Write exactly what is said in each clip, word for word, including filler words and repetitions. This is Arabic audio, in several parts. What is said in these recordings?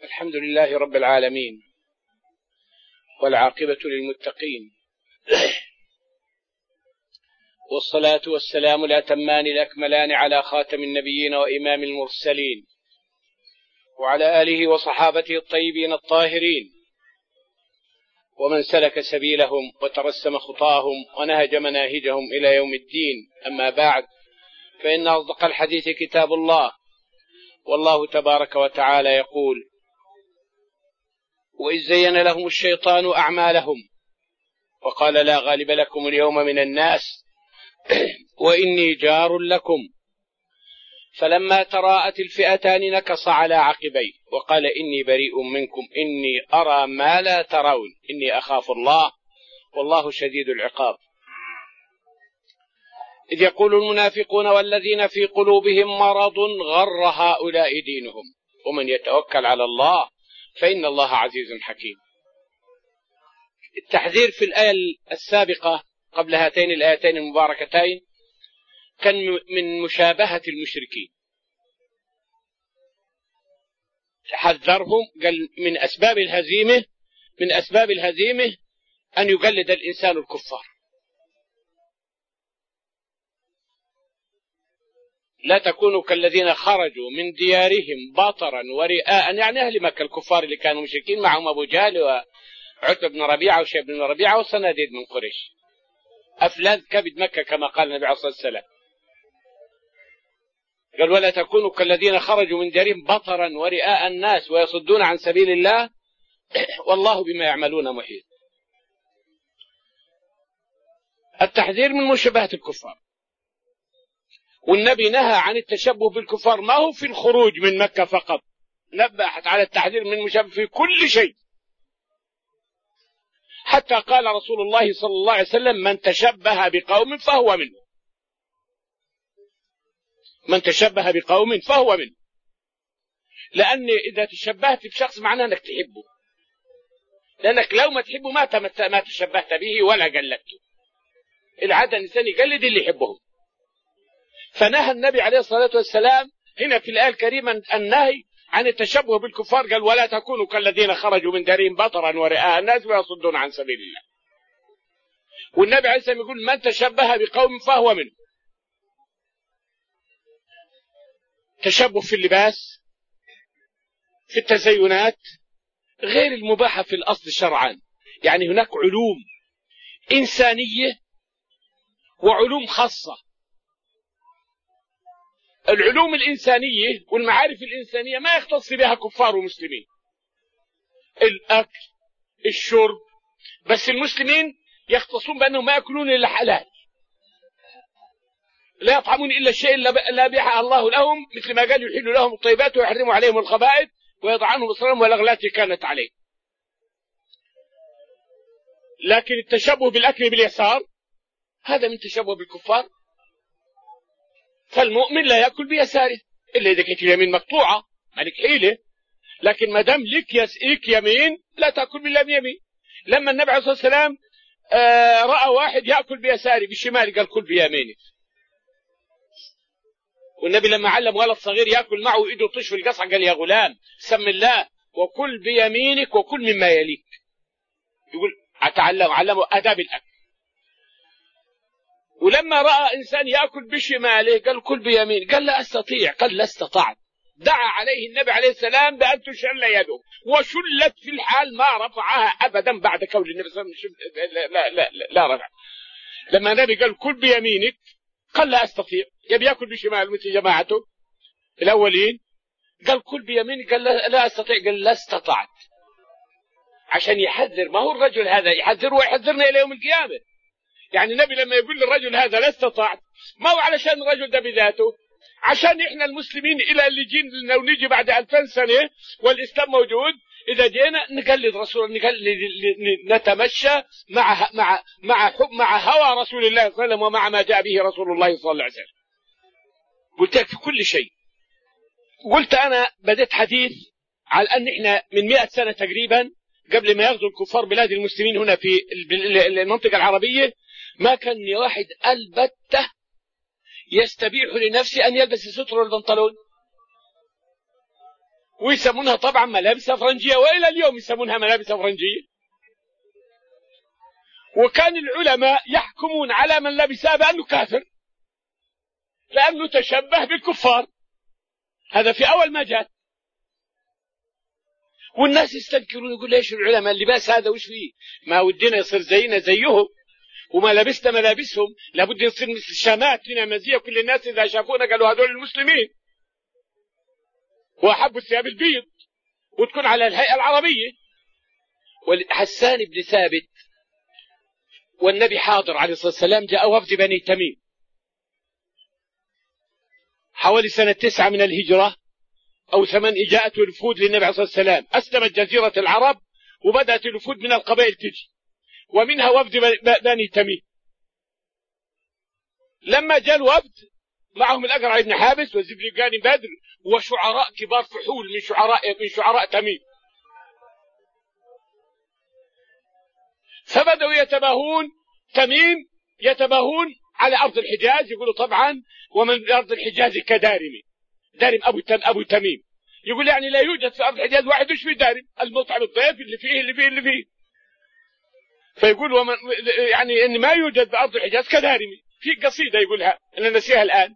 الحمد لله رب العالمين، والعاقبة للمتقين، والصلاة والسلام الأتمان الأكملان على خاتم النبيين وإمام المرسلين، وعلى آله وصحابته الطيبين الطاهرين، ومن سلك سبيلهم وترسم خطاهم ونهج مناهجهم إلى يوم الدين. أما بعد، فإن أصدق الحديث كتاب الله، والله تبارك وتعالى يقول: وإذ زين لهم الشيطان أعمالهم وقال لا غالب لكم اليوم من الناس وإني جار لكم، فلما تراءت الفئتان نكص على عقبيه وقال إني بريء منكم إني أرى ما لا ترون إني أخاف الله والله شديد العقاب. إذ يقول المنافقون والذين في قلوبهم مرض غر هؤلاء دينهم ومن يتوكل على الله فإن الله عزيز حكيم. التحذير في الآية السابقة قبل هاتين الآيتين المباركتين كان من مشابهة المشركين، حذرهم قال من أسباب الهزيمة من أسباب الهزيمة أن يقلد الإنسان الكفار، لا تكونوا كالذين خرجوا من ديارهم بطرا ورئاء، يعني أهل مكة الكفار اللي كانوا مشركين معهم أبو جهل وعتبة بن ربيعة وشيب بن ربيعة وصناديد من قريش، أفلاذ كبد مكة كما قال النبي عليه الصلاة والسلام. قال ولا تكونوا كالذين خرجوا من ديارهم بطرا ورئاء الناس ويصدون عن سبيل الله والله بما يعملون محيط. التحذير من مشابهة الكفار، والنبي نهى عن التشبه بالكفار، ما هو في الخروج من مكة فقط، نبهت على التحذير من المشابهة في كل شيء، حتى قال رسول الله صلى الله عليه وسلم من تشبه بقوم فهو منه، من تشبه بقوم فهو منه، لأن إذا تشبهت بشخص معناه أنك تحبه، لأنك لو ما تحبه ما ما تشبهت به ولا قلدته. العادة الإنسان يقلد اللي يحبهم، فنهى النبي عليه الصلاة والسلام هنا في الآية الكريمة النهي عن التشبه بالكفار، قال ولا تكونوا كالذين خرجوا من دارهم بطرا ورئاء الناس ويصدون عن سبيل الله. والنبي عليه الصلاة والسلام يقول من تشبه بقوم فهو منه. تشبه في اللباس، في التزينات، غير المباحة في الأصل شرعا، يعني هناك علوم إنسانية وعلوم خاصة. العلوم الإنسانية والمعارف الإنسانية ما يختص بها كفار ومسلمين، الأكل الشرب، بس المسلمين يختصون بأنهم ما يأكلون إلا حلال، لا يطعمون إلا الشيء لا بيح الله لهم، مثل ما قال يحل لهم الطيبات ويحرم عليهم الخبائث ويضع عنهم إصرارهم والأغلال كانت عليه. لكن التشبه بالأكل باليسار هذا من تشبه بالكفار، فالمؤمن لا يأكل بيساره إلا إذا كانت اليمين مقطوعة مالك حيلة، لكن ما دام لك يسئك يمين لا تأكل بالله بيمين. لما النبي عليه الصلاة والسلام آه رأى واحد يأكل بيساره بالشمال قال كل بيمينك، والنبي لما علم ولد صغير يأكل معه إيده طش في القصعة قال يا غلام سم الله وكل بيمينك وكل مما يليك، يقول أتعلم علمه آداب الأكل. ولما رأى إنسان يأكل بشماله قال كل بيمين، قال لا أستطيع، قال لا استطعت، دعا عليه النبي عليه السلام بأن تشل يده وشلت في الحال ما رفعها أبدا بعد كون النبي صلى الله عليه وسلم لا, لا, لا, لا, لا رفع. لما النبي قال كل بيمينك قال لا أستطيع، يبي يأكل بشماله مثل جماعته الأولين، قال كل بيمينك قال لا, لا أستطيع، قال لا استطعت، عشان يحذر. ما هو الرجل هذا يحذر ويحذرنا إلى يوم القيامة. يعني النبي لما يقول للرجل هذا لا استطعت ما هو علشان الرجل ده بذاته، عشان إحنا المسلمين إلى اللي جينا ونيجي بعد ألفين سنة والإسلام موجود، إذا جينا نقلد رسول نقلد نتمشى مع مع مع حب مع هوى رسول الله صلى الله عليه وسلم ومع ما جاء به رسول الله صلى الله عليه وسلم. قلت لك في كل شيء. قلت أنا بدأت حديث على أن إحنا من مئة سنة تقريبا قبل ما يغزو الكفار بلاد المسلمين هنا في المنطقة العربية ما كان واحد البته يستبيح لنفسه أن يلبس الستر والبنطلون، ويسمونها طبعا ملابس أفرنجية، وإلى اليوم يسمونها ملابس أفرنجية. وكان العلماء يحكمون على من لبسها بأنه كافر لأنه تشبه بالكفار. هذا في أول ما جاء، والناس يستنكرون يقول ليش العلماء اللباس هذا وش فيه؟ ما ودنا يصير زينا زيهم، وما لبسنا ملابسهم، لابد يصير مثل الشامات لنا مزية، كل الناس إذا شافونا قالوا هذول المسلمين، وأحبوا الثياب البيض وتكون على الهيئة العربية. والحسان بن ثابت والنبي حاضر عليه الصلاة والسلام، جاء وفد بني تميم حوالي سنة تسعة من الهجرة أو ثمان، جاءت الوفود للنبي عليه الصلاة والسلام، أسلمت جزيرة العرب وبدأت الوفود من القبائل تجي، ومنها وفد بني تميم. لما جاء الوفد معهم الأقرع بن حابس وزبرقان بدر وشعراء كبار فحول من شعراء من شعراء تميم، فبدأوا يتباهون تميم يتباهون على أرض الحجاز، يقولوا طبعا ومن أرض الحجاز كدارمي، دارم أبو تم أبو تميم، يقول يعني لا يوجد في أرض الحجاز واحد وش في دارم، المطعم الضيف اللي فيه اللي فيه اللي فيه فيقول ومن يعني إن ما يوجد في أرض الحجاز كدارمي، في قصيدة يقولها أنا نسيها الآن.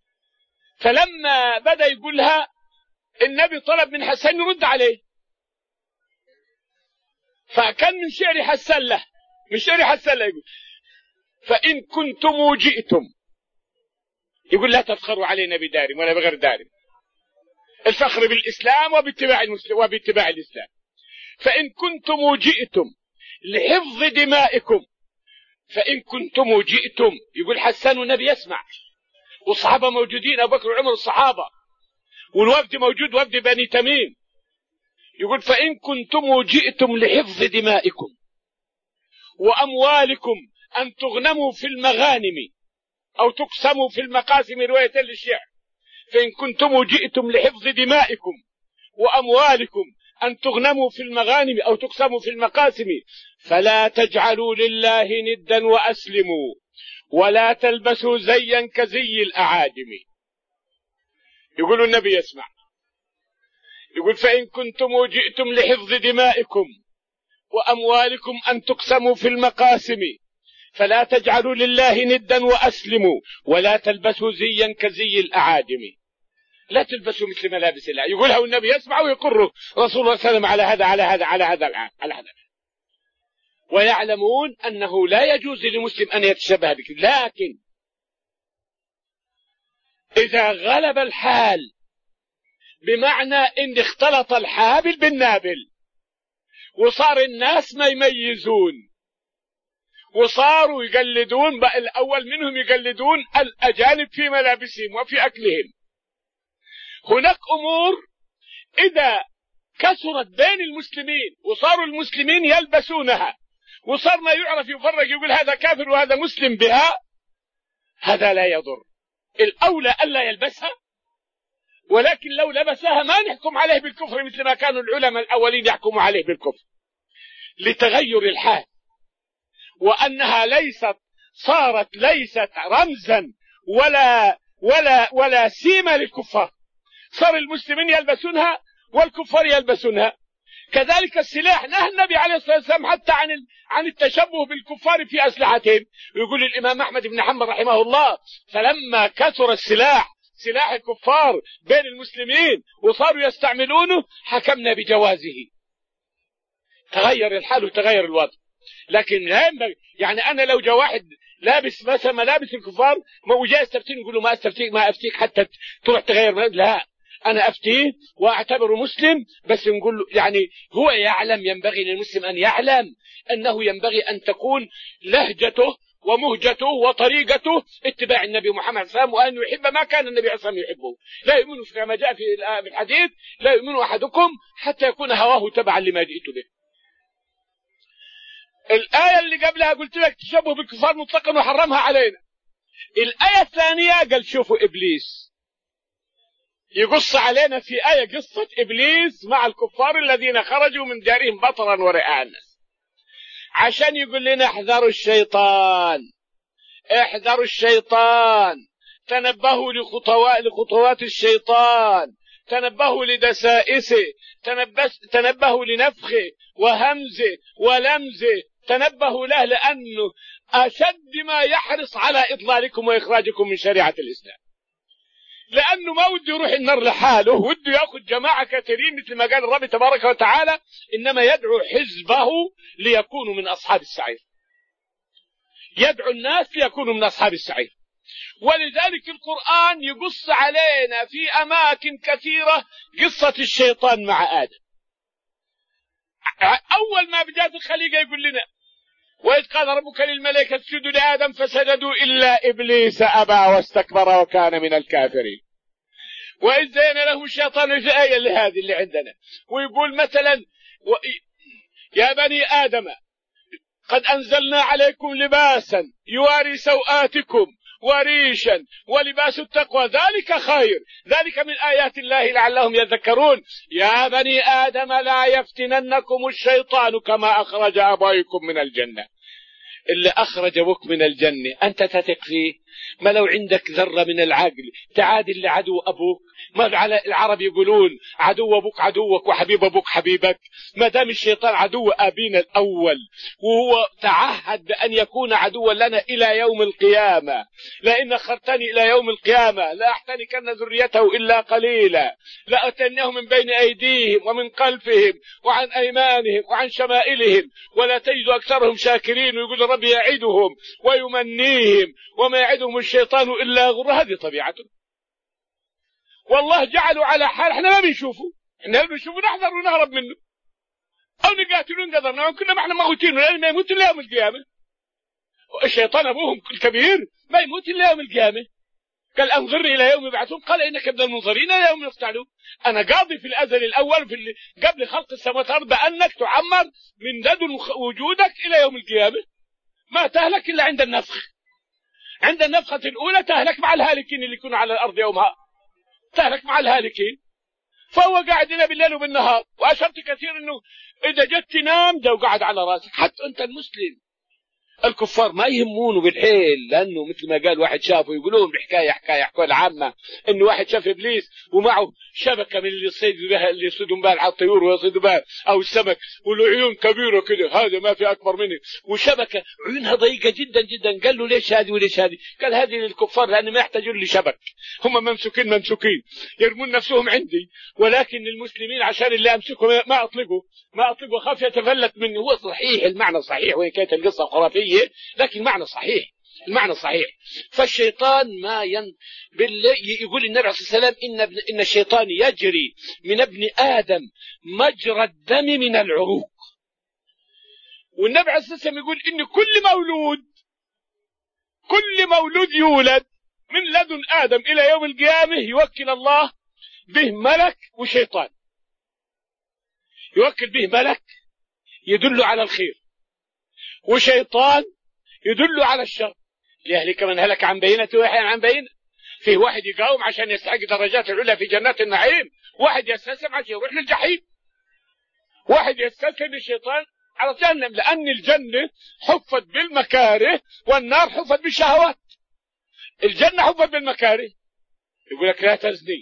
فلما بدأ يقولها النبي طلب من حسان يرد عليه، فكان من شعر حسان له من شعر حسان له يقول فإن كنتم جئتم، يقول لا تفخروا علينا بدارم ولا بغير دارم، الفخر بالإسلام وباتباع المسلم وباتباع الإسلام. فإن كنتم جئتم لحفظ دمائكم، فإن كنتم جئتم، يقول حسان والنبي يسمع والصحابة موجودين، أبو بكر وعمر الصحابة والوفد موجود وفد بني تميم، يقول فإن كنتم جئتم لحفظ دمائكم وأموالكم أن تغنموا في المغانم أو تقسموا في المقاسم، رواية للشعر، فإن كنتم جئتم لحفظ دمائكم وأموالكم أن تغنموا في المغانم أو تقسموا في المقاسم فلا تجعلوا لله ندا وأسلموا ولا تلبسوا زيا كزي الأعاجم. يقول النبي يسمع، يقول فإن كنتم جئتم لحفظ دمائكم وأموالكم أن تقسموا في المقاسم فلا تجعلوا لله ندا وأسلموا ولا تلبسوا زيا كزي الأعاجم. لا تلبسوا مثل ملابس الله، يقولها والنبي يسمع ويقر رسول الله صلى الله عليه وسلم على هذا على هذا على هذا العام على هذا. ويعلمون أنه لا يجوز لمسلم أن يتشبه بك، لكن إذا غلب الحال بمعنى إن اختلط الحابل بالنابل وصار الناس ما يميزون وصاروا يقلدون، بقى الأول منهم يقلدون الأجانب في ملابسهم وفي أكلهم. هناك أمور إذا كثرت بين المسلمين وصاروا المسلمين يلبسونها وصار ما يعرف يفرق يقول هذا كافر وهذا مسلم بها، هذا لا يضر، الأولى ألا يلبسها، ولكن لو لبسها ما نحكم عليه بالكفر مثل ما كانوا العلماء الأولين يحكموا عليه بالكفر لتغير الحال، وأنها ليست صارت ليست رمزا ولا ولا ولا سيمة للكفار، صار المسلمين يلبسونها والكفار يلبسونها. كذلك السلاح، نهى النبي عليه الصلاة والسلام حتى عن عن التشبه بالكفار في أسلحتهم. ويقول الإمام أحمد بن حنبل رحمه الله فلما كثر السلاح سلاح الكفار بين المسلمين وصاروا يستعملونه حكمنا بجوازه. تغير الحال وتغير الوضع، لكن لا ينبغي يعني أنا لو جاء واحد لابس مثلا ملابس الكفار ما وجاء استفتين نقول له ما استفتيك ما أفتيك حتى تروح تغير ملابس، لا أنا أفتيه وأعتبره مسلم، بس نقول له يعني هو يعلم، ينبغي للمسلم أن يعلم أنه ينبغي أن تكون لهجته ومهجته وطريقته اتباع النبي محمد صلى الله عليه وسلم، وأن يحب ما كان النبي صلى الله عليه وسلم يحبه. لا يؤمن كما جاء في الحديث لا يؤمن أحدكم حتى يكون هواه تبعا لما جئت به. الآية اللي قبلها قلت لك تشبه بالكفار مطلقا وحرمها علينا. الآية الثانية قال شوفوا إبليس يقص علينا في آية قصة إبليس مع الكفار الذين خرجوا من دارهم بطرا ورئاء الناس، عشان يقول لنا احذروا الشيطان احذروا الشيطان، تنبهوا لخطوات لخطوات الشيطان، تنبهوا لدسائسه، تنبهوا لنفخه وهمزه ولمزه، تنبهوا له، لأنه أشد ما يحرص على إضلالكم وإخراجكم من شريعة الإسلام، لأنه ما وده يروح النار لحاله، وده يأخذ جماعة كثيرين مثل ما قال الرب تبارك وتعالى إنما يدعو حزبه ليكونوا من أصحاب السعير، يدعو الناس ليكونوا من أصحاب السعير. ولذلك القرآن يقص علينا في أماكن كثيرة قصة الشيطان مع آدم. أول ما بدأت الخليقة يقول لنا وإذ قال ربك للملائكة اسجدوا لآدم فسجدوا إلا إبليس أبى واستكبر وكان من الكافرين. وإذ زين له الشيطان في آية لهذه اللي عندنا، ويقول مثلا و... يا بني آدم قد أنزلنا عليكم لباسا يواري سوآتكم وريشا ولباس التقوى ذلك خير، ذلك من آيات الله لعلهم يذكرون. يا بني آدم لا يفتننكم الشيطان كما أخرج أبويكم من الجنة. اللي أخرج أبوك من الجنة أنت تثق فيه؟ ما لو عندك ذرة من العقل تعادل لعدو أبوك؟ ما على العرب يقولون عدو أبوك عدوك وحبيب أبوك حبيبك. ما دام الشيطان عدو أبينا الأول وهو تعهد بأن يكون عدوا لنا إلى يوم القيامة، لئن أخرتني إلى يوم القيامة لا أحتنكن ذريته إلا قليلا، لأتنهم من بين أيديهم ومن خلفهم وعن أيمانهم وعن شمائلهم ولا تجد أكثرهم شاكرين. ويقول رب يعدهم ويمنيهم وما يعدهم الشيطان إلا غرور. هذه طبيعته، والله جعلوا على حال احنا ما بنشوفه، احنا بنشوفه نحذر ونهرب منه او نقاتل ونقدر كنا ما احنا موتين لان ما يموت الا يوم القيامه. الشيطان ابوهم الكبير ما يموت الا يوم القيامه. قال انظرني الى يوم يبعثون قال انك من المنظرين الى يوم يفتعلون. انا قاضي في الازل الاول في قبل خلق السماوات والارض بانك تعمر من لدن وجودك الى يوم القيامه، ما تهلك الا عند النفخ. عند النفخه الاولى تهلك مع الهالكين اللي يكونوا على الارض يومها، تهلك مع الهالكين. فهو قاعد لنا بالليل وبالنهار. واشرت كثير انه اذا جت تنام ده وقعد على راسك. حتى انت المسلم الكفار ما يهمونه بالحيل، لانه مثل ما قال واحد شافه يقولون بحكايه حكايه حكايه العامه انه واحد شاف ابليس ومعه شبكه من اللي يصيدوا بها اللي يصيدوا بها على الطيور ويصيدوا بها او السمك، وله عيون كبيره كده هذا ما في اكبر منه، وشبكه عيونها ضيقه جدا جدا. قال له ليش هذه وليش هذه؟ قال هذه للكفار لان ما يحتاجون لشبك، هم ممسوكين ممسوكين يرمون نفسهم عندي، ولكن المسلمين عشان اللي امسكهم ما اطلقوا ما اطلقوا خاف يتفلت مني. هو صحيح المعنى صحيح وان كانت القصه خرافيه لكن معنى صحيح، المعنى صحيح. فالشيطان ما ين... بالله يقول النبي عليه الصلاة والسلام إن, ابن... إن الشيطان يجري من ابن آدم مجرى الدم من العروق. والنبي عليه الصلاة والسلام يقول إن كل مولود كل مولود يولد من لدن آدم إلى يوم القيامة يوكل الله به ملك وشيطان. يوكل به ملك يدل على الخير، وشيطان يدل على الشر. ليهلك من هلك عن بينة ويحيى عن بينة. فيه واحد يقاوم عشان يستحق درجات العلى في جنات النعيم، واحد يستسلم عشان يروح للجحيم، واحد يستسلم للشيطان على جهنم، لأن الجنة حفت بالمكاره والنار حفت بالشهوات. الجنة حفت بالمكاره، يقول لك لا تزني،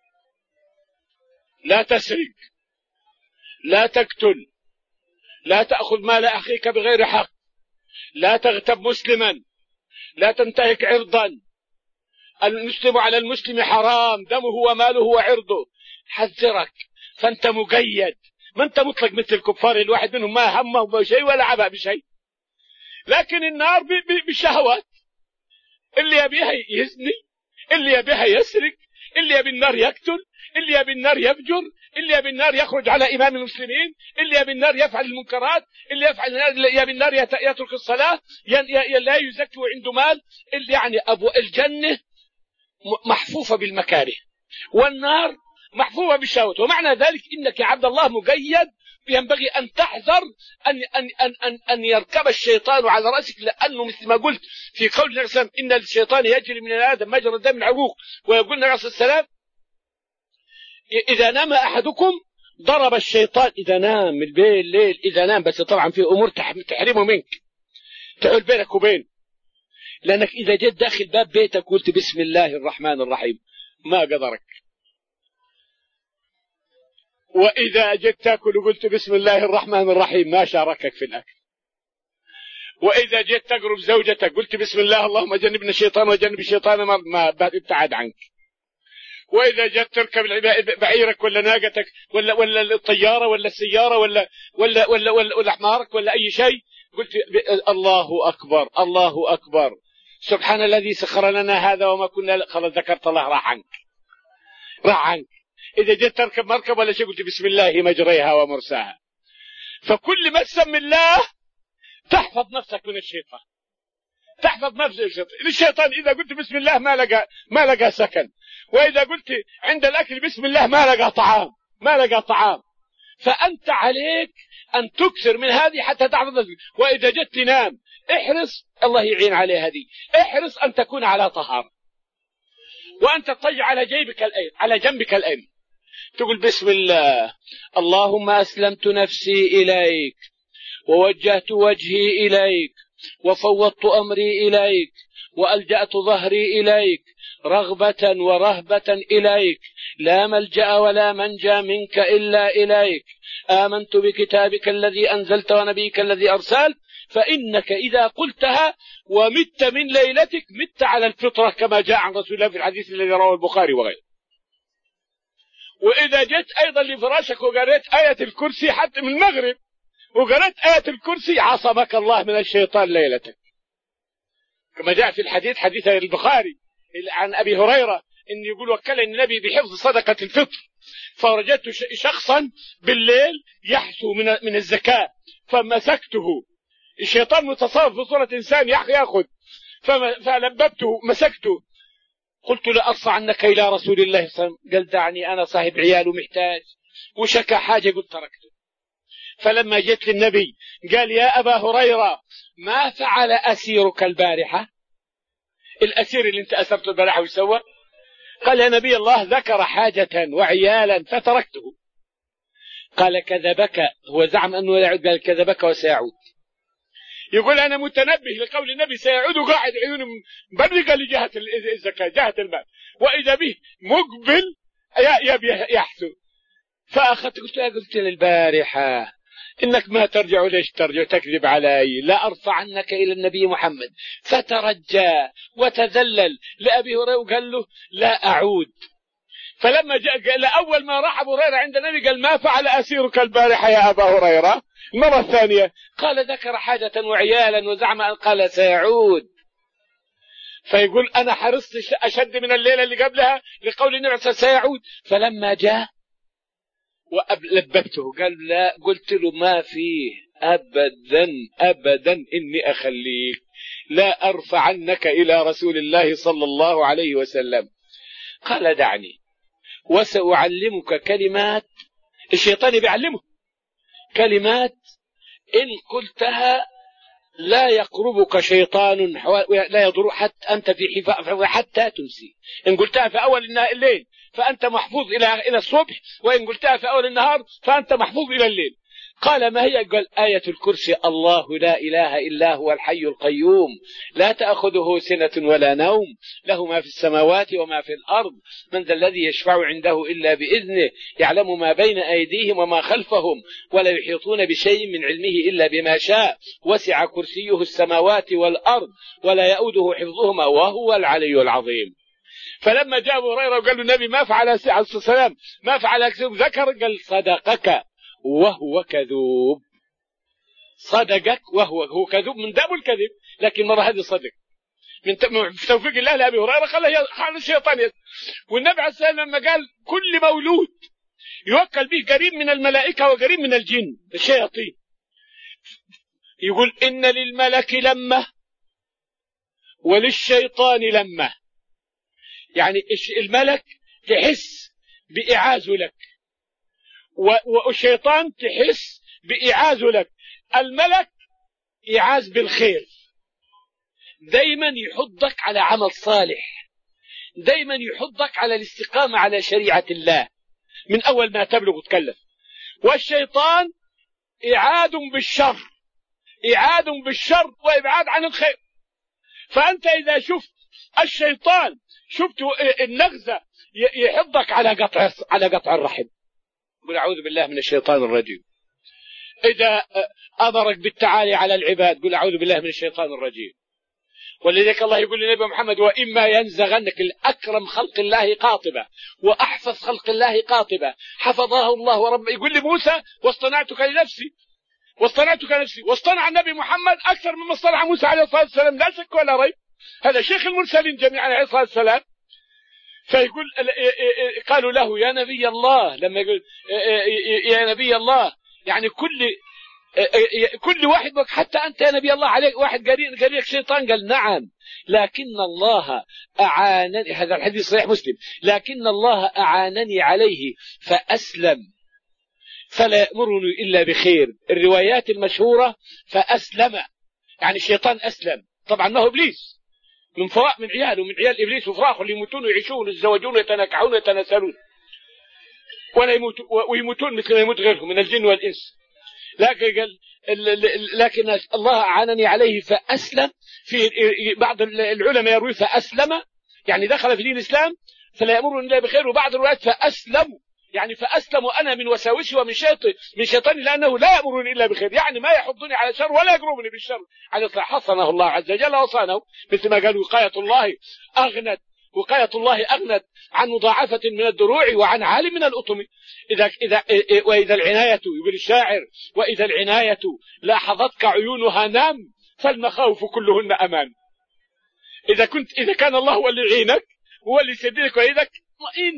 لا تسرق، لا تقتل، لا تأخذ مال أخيك بغير حق، لا تغتب مسلما، لا تنتهك عرضا، المسلم على المسلم حرام دمه وماله وعرضه. حذرك، فأنت مقيد، ما أنت مطلق مثل الكفار الواحد منهم ما همه بشيء ولا عبأ بشيء. لكن النار بالشهوات، اللي يبيها يزني، اللي يبيها يسرق، اللي يبي النار يقتل، اللي يبي النار يفجر، اللي يبي النار يخرج على إمام المسلمين، اللي يبي النار يفعل المنكرات، اللي يفعل يبي النار يترك الصلاة، لا يزكي وعنده مال. اللي يعني أبو الجنة محفوفة بالمكاره والنار محفوفة بالشهوات. ومعنى ذلك إنك يا عبد الله مقيد، ينبغي أن تحذر أن, أن, أن, أن, أن يركب الشيطان على رأسك، لأنه مثل ما قلت في قول النبي صلى الله عليه وسلم إن الشيطان يجري من آدم مجرى الدم من العروق. ويقول النبي صلى الله عليه وسلم إذا نام أحدكم ضرب الشيطان، إذا نام الليل إذا نام، بس طبعا في أمور تحرمه منك تحول بينك وبين، لأنك إذا جيت داخل باب بيتك قلت بسم الله الرحمن الرحيم ما قدرك، وإذا جئت تأكل وقلت بسم الله الرحمن الرحيم ما شاركك في الأكل. وإذا جئت تقرب زوجتك قلت بسم الله اللهم جنبنا الشيطان وجنب الشيطان ما ابتعد عنك. وإذا جئت تركب بعيرك ولا ناقتك ولا ولا الطيارة ولا السيارة ولا ولا ولا ولا, ولا حمارك ولا أي شيء قلت الله أكبر الله أكبر سبحان الذي سخر لنا هذا وما كنا، خلاص ذكرت الله راح عنك راح عنك. إذا جئت تركب مركب ولا شيء قلت بسم الله مجريها ومرساها. فكل ما تسمي الله تحفظ نفسك من الشيطان، تحفظ نفس الشيطان. الشيطان إذا قلت بسم الله ما لقى ما لقى سكن، وإذا قلت عند الأكل بسم الله ما لقى طعام ما لقى طعام. فأنت عليك أن تكثر من هذه حتى تحفظ نفسك. وإذا جت تنام احرص، الله يعين عليها هذه، احرص أن تكون على طهارة، وأنت تطيع على جيبك الأيمن على جنبك الأيمن تقول بسم الله اللهم أسلمت نفسي إليك ووجهت وجهي إليك وفوضت أمري إليك وألجأت ظهري إليك رغبة ورهبة إليك، لا ملجأ ولا منجا منك إلا إليك. آمنت بكتابك الذي أنزلت ونبيك الذي أرسلت، فإنك إذا قلتها ومت من ليلتك مت على الفطرة كما جاء عن رسول الله في الحديث الذي رواه البخاري وغيره. وإذا جئت أيضا لفراشك وقرأت آية الكرسي حتى من المغرب وقرأت آية الكرسي عصمك الله من الشيطان ليلتك، كما جاء في الحديث حديث البخاري عن أبي هريرة إن يقول وكلني النبي بحفظ صدقة الفطر، فرجعت شخصا بالليل يحسو من من الزكاة فمسكته، الشيطان متصرف في صورة إنسان يأخذ، فلببته مسكته قلت لا أرفع عنك إلى رسول الله صلى الله عليه وسلم. قال دعني أنا صاحب عيال ومحتاج وشكى حاجة، قلت تركته. فلما جئت للنبي قال يا أبا هريرة ما فعل أسيرك البارحة؟ الأسير اللي انت أسرته البارحة وش سوى؟ قال يا نبي الله ذكر حاجة وعيالا فتركته. قال كذبك، هو زعم أنه لا يعود، قال كذبك وسيعود. يقول أنا متنبه لقول النبي سيعود وقاعد عيونه مبرقة لجهة الزكاة جهة المال، وإذا به مقبل يبي يحسو. فأخذت قلت له قلت للبارحة إنك ما ترجع، ليش ترجع تكذب علي؟ لا أرفع عنك إلى النبي محمد. فترجى وتذلل لأبي هريرة وقال له لا أعود. فلما جاء لأول ما راح أبو هريرة عند النبي قال ما فعل أسيرك البارحة يا أبا هريرة؟ المرة الثانية قال ذكر حاجة وعيالا وزعم أن قال سيعود. فيقول أنا حرصت أشد من الليلة اللي قبلها لقول النبي سيعود. فلما جاء ولببته قال لا، قلت له ما فيه أبدا أبدا إني أخليك، لا أرفع عنك إلى رسول الله صلى الله عليه وسلم. قال دعني وسأعلمك كلمات، الشيطان بيعلمه كلمات إن قلتها لا يقربك شيطان لا يضر حتى أنت في حفاء حتى تمسي. إن قلتها في أول الليل فأنت محفوظ إلى إلى الصبح، وإن قلتها في أول النهار فأنت محفوظ إلى الليل. قال ما هي؟ قال آية الكرسي الله لا إله إلا هو الحي القيوم لا تأخذه سنة ولا نوم له ما في السماوات وما في الأرض من ذا الذي يشفع عنده إلا بإذنه يعلم ما بين أيديهم وما خلفهم ولا يحيطون بشيء من علمه إلا بما شاء وسع كرسيه السماوات والأرض ولا يؤوده حفظهما وهو العلي العظيم. فلما جاء أبو هريرة وقال له النبي ما فعل عليه السلام ما فعل ذكر قال صدقك وهو كذوب. صدقك وهو هو كذوب من داب الكذب، لكن مرة هذه صدق من توفيق الله لأبي هريرة خلى الشيطان يد. والنبي عليه السلام لما قال كل مولود يوكل به قريب من الملائكة وقريب من الجن الشياطين، يقول إن للملك لمة وللشيطان لمة، يعني الملك تحس بإعازه لك والشيطان تحس بإعازه لك. الملك إعاز بالخير، دايما يحضك على عمل صالح، دايما يحضك على الاستقامة على شريعة الله من أول ما تبلغ وتكلف. والشيطان إعاد بالشر، إعاد بالشر وإبعاد عن الخير. فأنت إذا شفت الشيطان شفت النغزة يحضك على قطع على قطع الرحم، قل أعوذ بالله من الشيطان الرجيم. إذا أمرك بالتعالي على العباد قل أعوذ بالله من الشيطان الرجيم. ولذلك الله يقول للنبي محمد وإما ينزغنك، الأكرم خلق الله قاطبة وأحفظ خلق الله قاطبة حفظه الله ورب. يقول لموسى واصطنعتك لنفسي واصطنعتك لنفسي، واصطنع النبي محمد أكثر مما اصطنع موسى عليه الصلاة والسلام، لا شك ولا ريب. هذا شيخ المرسلين جميعا عليه الصلاة والسلام. فيقول قالوا له يا نبي الله، لما يقول يا نبي الله يعني كل كل واحد حتى أنت يا نبي الله عليك واحد قرين قريك شيطان، قال نعم لكن الله أعانني، هذا الحديث صحيح مسلم، لكن الله أعانني عليه فأسلم فلا يأمرني إلا بخير. الروايات المشهورة فأسلم يعني الشيطان أسلم، طبعا ما هو إبليس من فراء من عياله من عيال إبليس وفراخه اللي يموتون ويعيشون ويتزوجون ويتناكحون ويتناسلون ولا يموتون ويموتون مثل ما يموت غيرهم من الجن والإنس. لكن قال لكن الله أعانني عليه فأسلم. في بعض العلماء يروي فأسلم يعني دخل في دين الإسلام فلا يأمرني إلا بخير، وبعض الروايات فأسلم يعني فأسلم أنا من وساوسي ومن شيطاني من شيطاني لأنه لا يأمرني إلا بخير، يعني ما يحضني على شر ولا يقربني بالشر. على حصنه الله عز وجل وصانه، مثل ما قال وقاية الله أغنت وقاية الله أغنت عن مضاعفة من الدروع وعن عالم من الأطم. إذا إذا وإذا العناية يقول الشاعر وإذا العناية لاحظتك عيونها نام فالمخاوف كلهن أمان. إذا كنت إذا كان الله هو اللي يعينك هو اللي يسددك ويدك اطمئن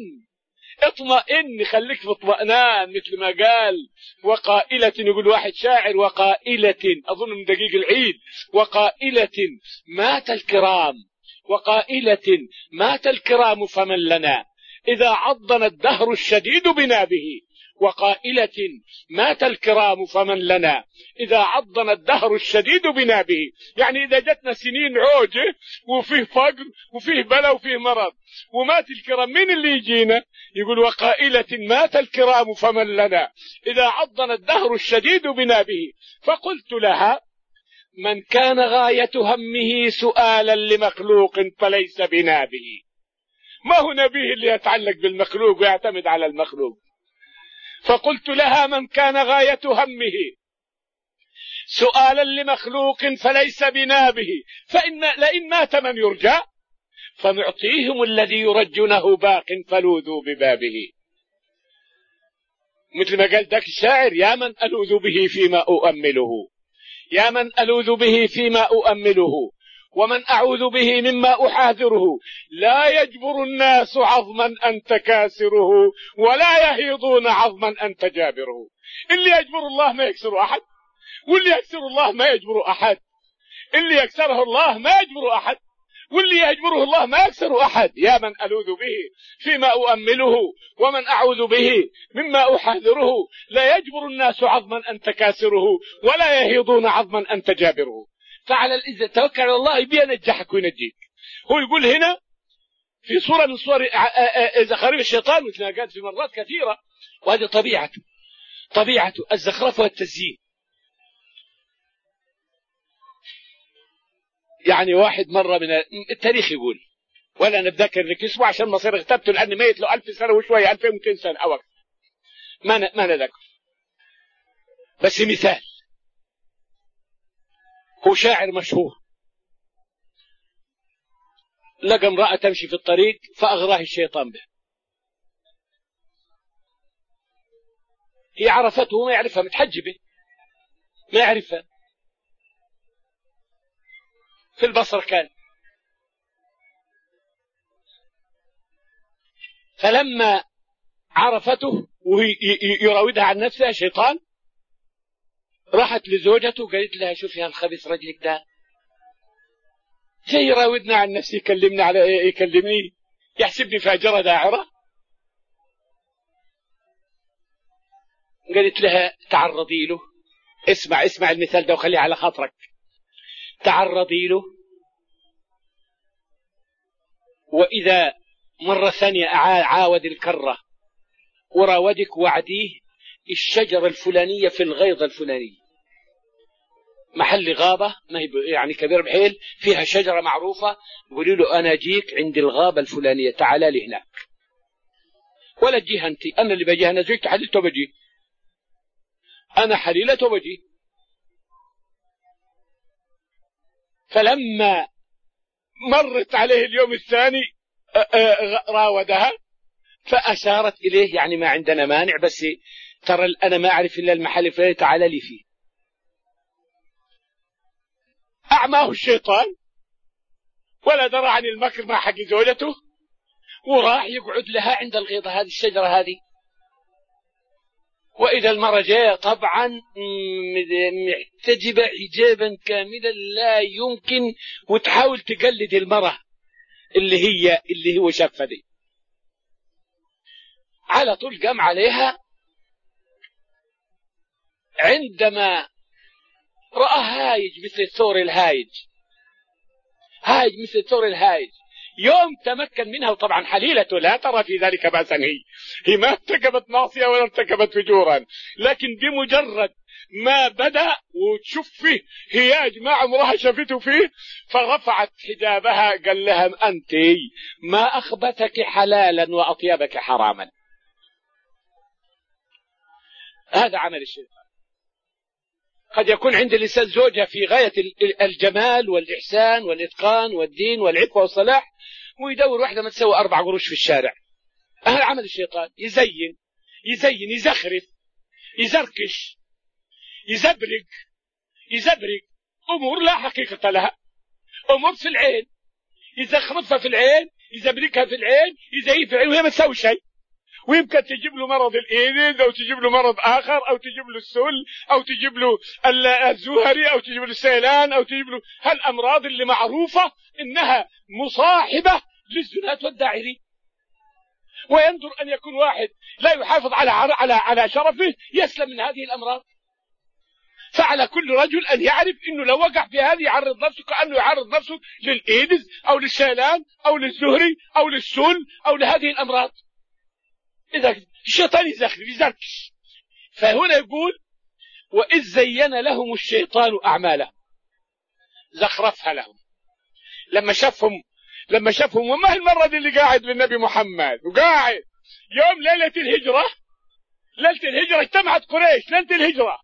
اطمئن خليك في اطمئنان، مثل ما قال وقائلة، يقول واحد شاعر وقائلة أظن من دقيق العيد وقائلة مات الكرام وقائلة مات الكرام فمن لنا إذا عضنا الدهر الشديد بنا به. وقائلة مات الكرام فمن لنا إذا عضنا الدهر الشديد بنا به، يعني إذا جتنا سنين عوجة وفيه فقر وفيه بلاء وفيه مرض ومات الكرام مين اللي يجينا؟ يقول وقائلة مات الكرام فمن لنا إذا عضنا الدهر الشديد بنا به. فقلت لها من كان غاية همه سؤالا لمخلوق فليس بنا به. ما هو نبيه اللي يتعلق بالمخلوق ويعتمد على المخلوق. فقلت لها من كان غاية همه سؤالا لمخلوق فليس بنا به، فإن لئن مات من يرجى فنعطيهم الذي يرجونه باق فلوذوا ببابه. مثل ما قال ذاك الشاعر يا من ألوذ به فيما أؤمله يا من ألوذ به فيما أؤمله ومن أعوذ به مما أحاذره لا يجبر الناس عظما أنت كاسره ولا يهيضون عظما أنت جابره. اللي يجبر الله ما يكسر أحد، واللي يكسر الله ما يجبر أحد. اللي يكسره الله ما يجبر أحد، واللي يجبره الله ما يكسر أحد. يا من ألوذ به فيما أؤمله ومن أعوذ به مما أحاذره لا يجبر الناس عظما أنت كاسره ولا يهيضون عظما أنت جابره. فعلى إذا توكل على الله يبي ينجحك وينجيك. هو يقول هنا في صورة من صور زخارف الشيطان مثل ما قال في مرات كثيرة، وهذه طبيعته طبيعته الزخرفة والتزيين. يعني واحد مرة من التاريخ يقول ولا نتذكر ذلك اسمه عشان ما صير اغتبته لأنه ميت له ألف سنة وشوية ألفين ومئتين سنة أو أكثر ما ن... ما نذكر، بس مثال. هو شاعر مشهور لقى امرأة تمشي في الطريق فأغراه الشيطان به. هي عرفته ما يعرفها، متحجبة ما يعرفها، في البصر كان. فلما عرفته وهي يراودها عن نفسها شيطان راحت لزوجته قالت لها شوفي هالخبيث رجلك ده جاي يراودنا عن نفسي يكلمني على يكلمني يحسبني فاجرة داعرة. قالت لها تعرضي له، اسمع اسمع المثال ده وخليه على خاطرك. تعرضي له وإذا مرة ثانية عاود الكرة وراودك وعديه الشجرة الفلانية في الغيضة الفلانية، محل غابة ما هي يعني كبير بحيل فيها شجرة معروفة، قولي له أنا جيك عند الغابة الفلانية تعال لي هناك. ولا تجيها أنت، أنا اللي بجيها، أنا زوجت حليلته بجي، أنا حليلته بجي. فلما مرت عليه اليوم الثاني راودها فأشارت إليه، يعني ما عندنا مانع، بس ترى أنا ما أعرف إلا المحل الفلاني، تعال لي فيه. أعماه الشيطان ولا درى عن المكر مع حق زوجته، وراح يقعد لها عند الغيضة هذه الشجرة هذه. وإذا المرة جاء طبعا محتجبة حجابا كاملا لا يمكن، وتحاول تقلد المرة اللي هي اللي هو شافها دي. على طول قام عليها. عندما رأى هايج مثل الثور الهايج، هايج مثل الثور الهايج، يوم تمكن منها. وطبعا حليلته لا ترى في ذلك بأسا، هي هي ما ارتكبت معصية ولا ارتكبت فجورا، لكن بمجرد ما بدأ وتشوف فيه هياج ما عمرها شافته فيه، فرفعت حجابها. قال لها أنت ما أخبثك حلالا وأطيبك حراما. هذا عمل الشيطان. قد يكون عند لسان زوجها في غاية الجمال والإحسان والإتقان والدين والعفة والصلاح، ويدور واحدة ما تسوي أربع قروش في الشارع. هذا عمل الشيطان. يزين يزين يزخرف يزركش يزبرق يزبرق أمور لا حقيقة لها، أمور في العين، يزخرفها في العين، يزبرقها في العين، يزيف في العين، وهي ما تسوي شيء. ويمكن تجيب له مرض الإيدز، أو تجيب له مرض آخر، أو تجيب له السل، أو تجيب له الزهري، أو تجيب له السيلان، أو تجيب له هالأمراض اللي معروفة إنها مصاحبة للزنات والداعرين. وينظر أن يكون واحد لا يحافظ على على على شرفه يسلم من هذه الأمراض. فعلى كل رجل أن يعرف إنه لو وقع في هذه يعرض نفسه كأنه يعرض نفسه للإيدز أو للسيلان أو للزهري أو للسل أو لهذه الأمراض. إذا الشيطان يزخرف يزركش. فهنا يقول وإذ زين لهم الشيطان أعمالهم، زخرفها لهم. لما شافهم لما شافهم وما هي المرة دي اللي قاعد بالنبي محمد، وقاعد يوم ليلة الهجرة، ليلة الهجرة اجتمعت قريش ليلة الهجرة،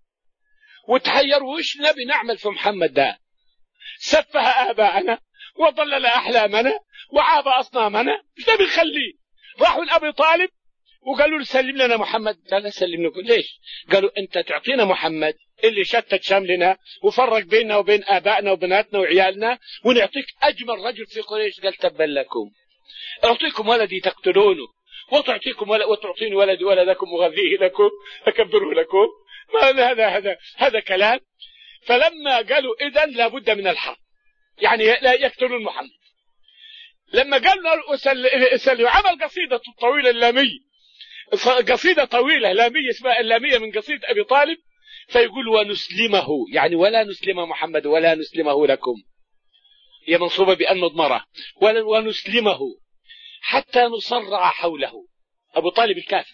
وتحيروا وش نبي نعمل في محمد ده؟ سفه آباءنا وضلل أحلامنا وعاب أصنامنا، مش نبي نخليه. راحوا لأبي طالب وقالوا له سلم لنا محمد. قال لا سلم لكم. ليش؟ قالوا أنت تعطينا محمد اللي شتت شملنا وفرق بيننا وبين آبائنا وبناتنا وعيالنا، ونعطيك أجمل رجل في قريش. قال تبا لكم، أعطيكم ولدي تقتلونه، وتعطيكم ولد وتعطيني ولدي ولدكم أغذيه لكم أكبره لكم. ما هذا هذا هذا كلام. فلما قالوا إذن لابد من الحرب، يعني لا يقتلون محمد. لما قالوا سل عمل قصيدة طويلة اللامية، قصيدة طويلة لامية اسمها اللامية من قصيدة أبي طالب. فيقول ونسلمه، يعني ولا نسلم محمد ولا نسلمه لكم، هي منصوبة بأن مضمرة، ونسلمه حتى نصرع حوله. أبو طالب الكافر.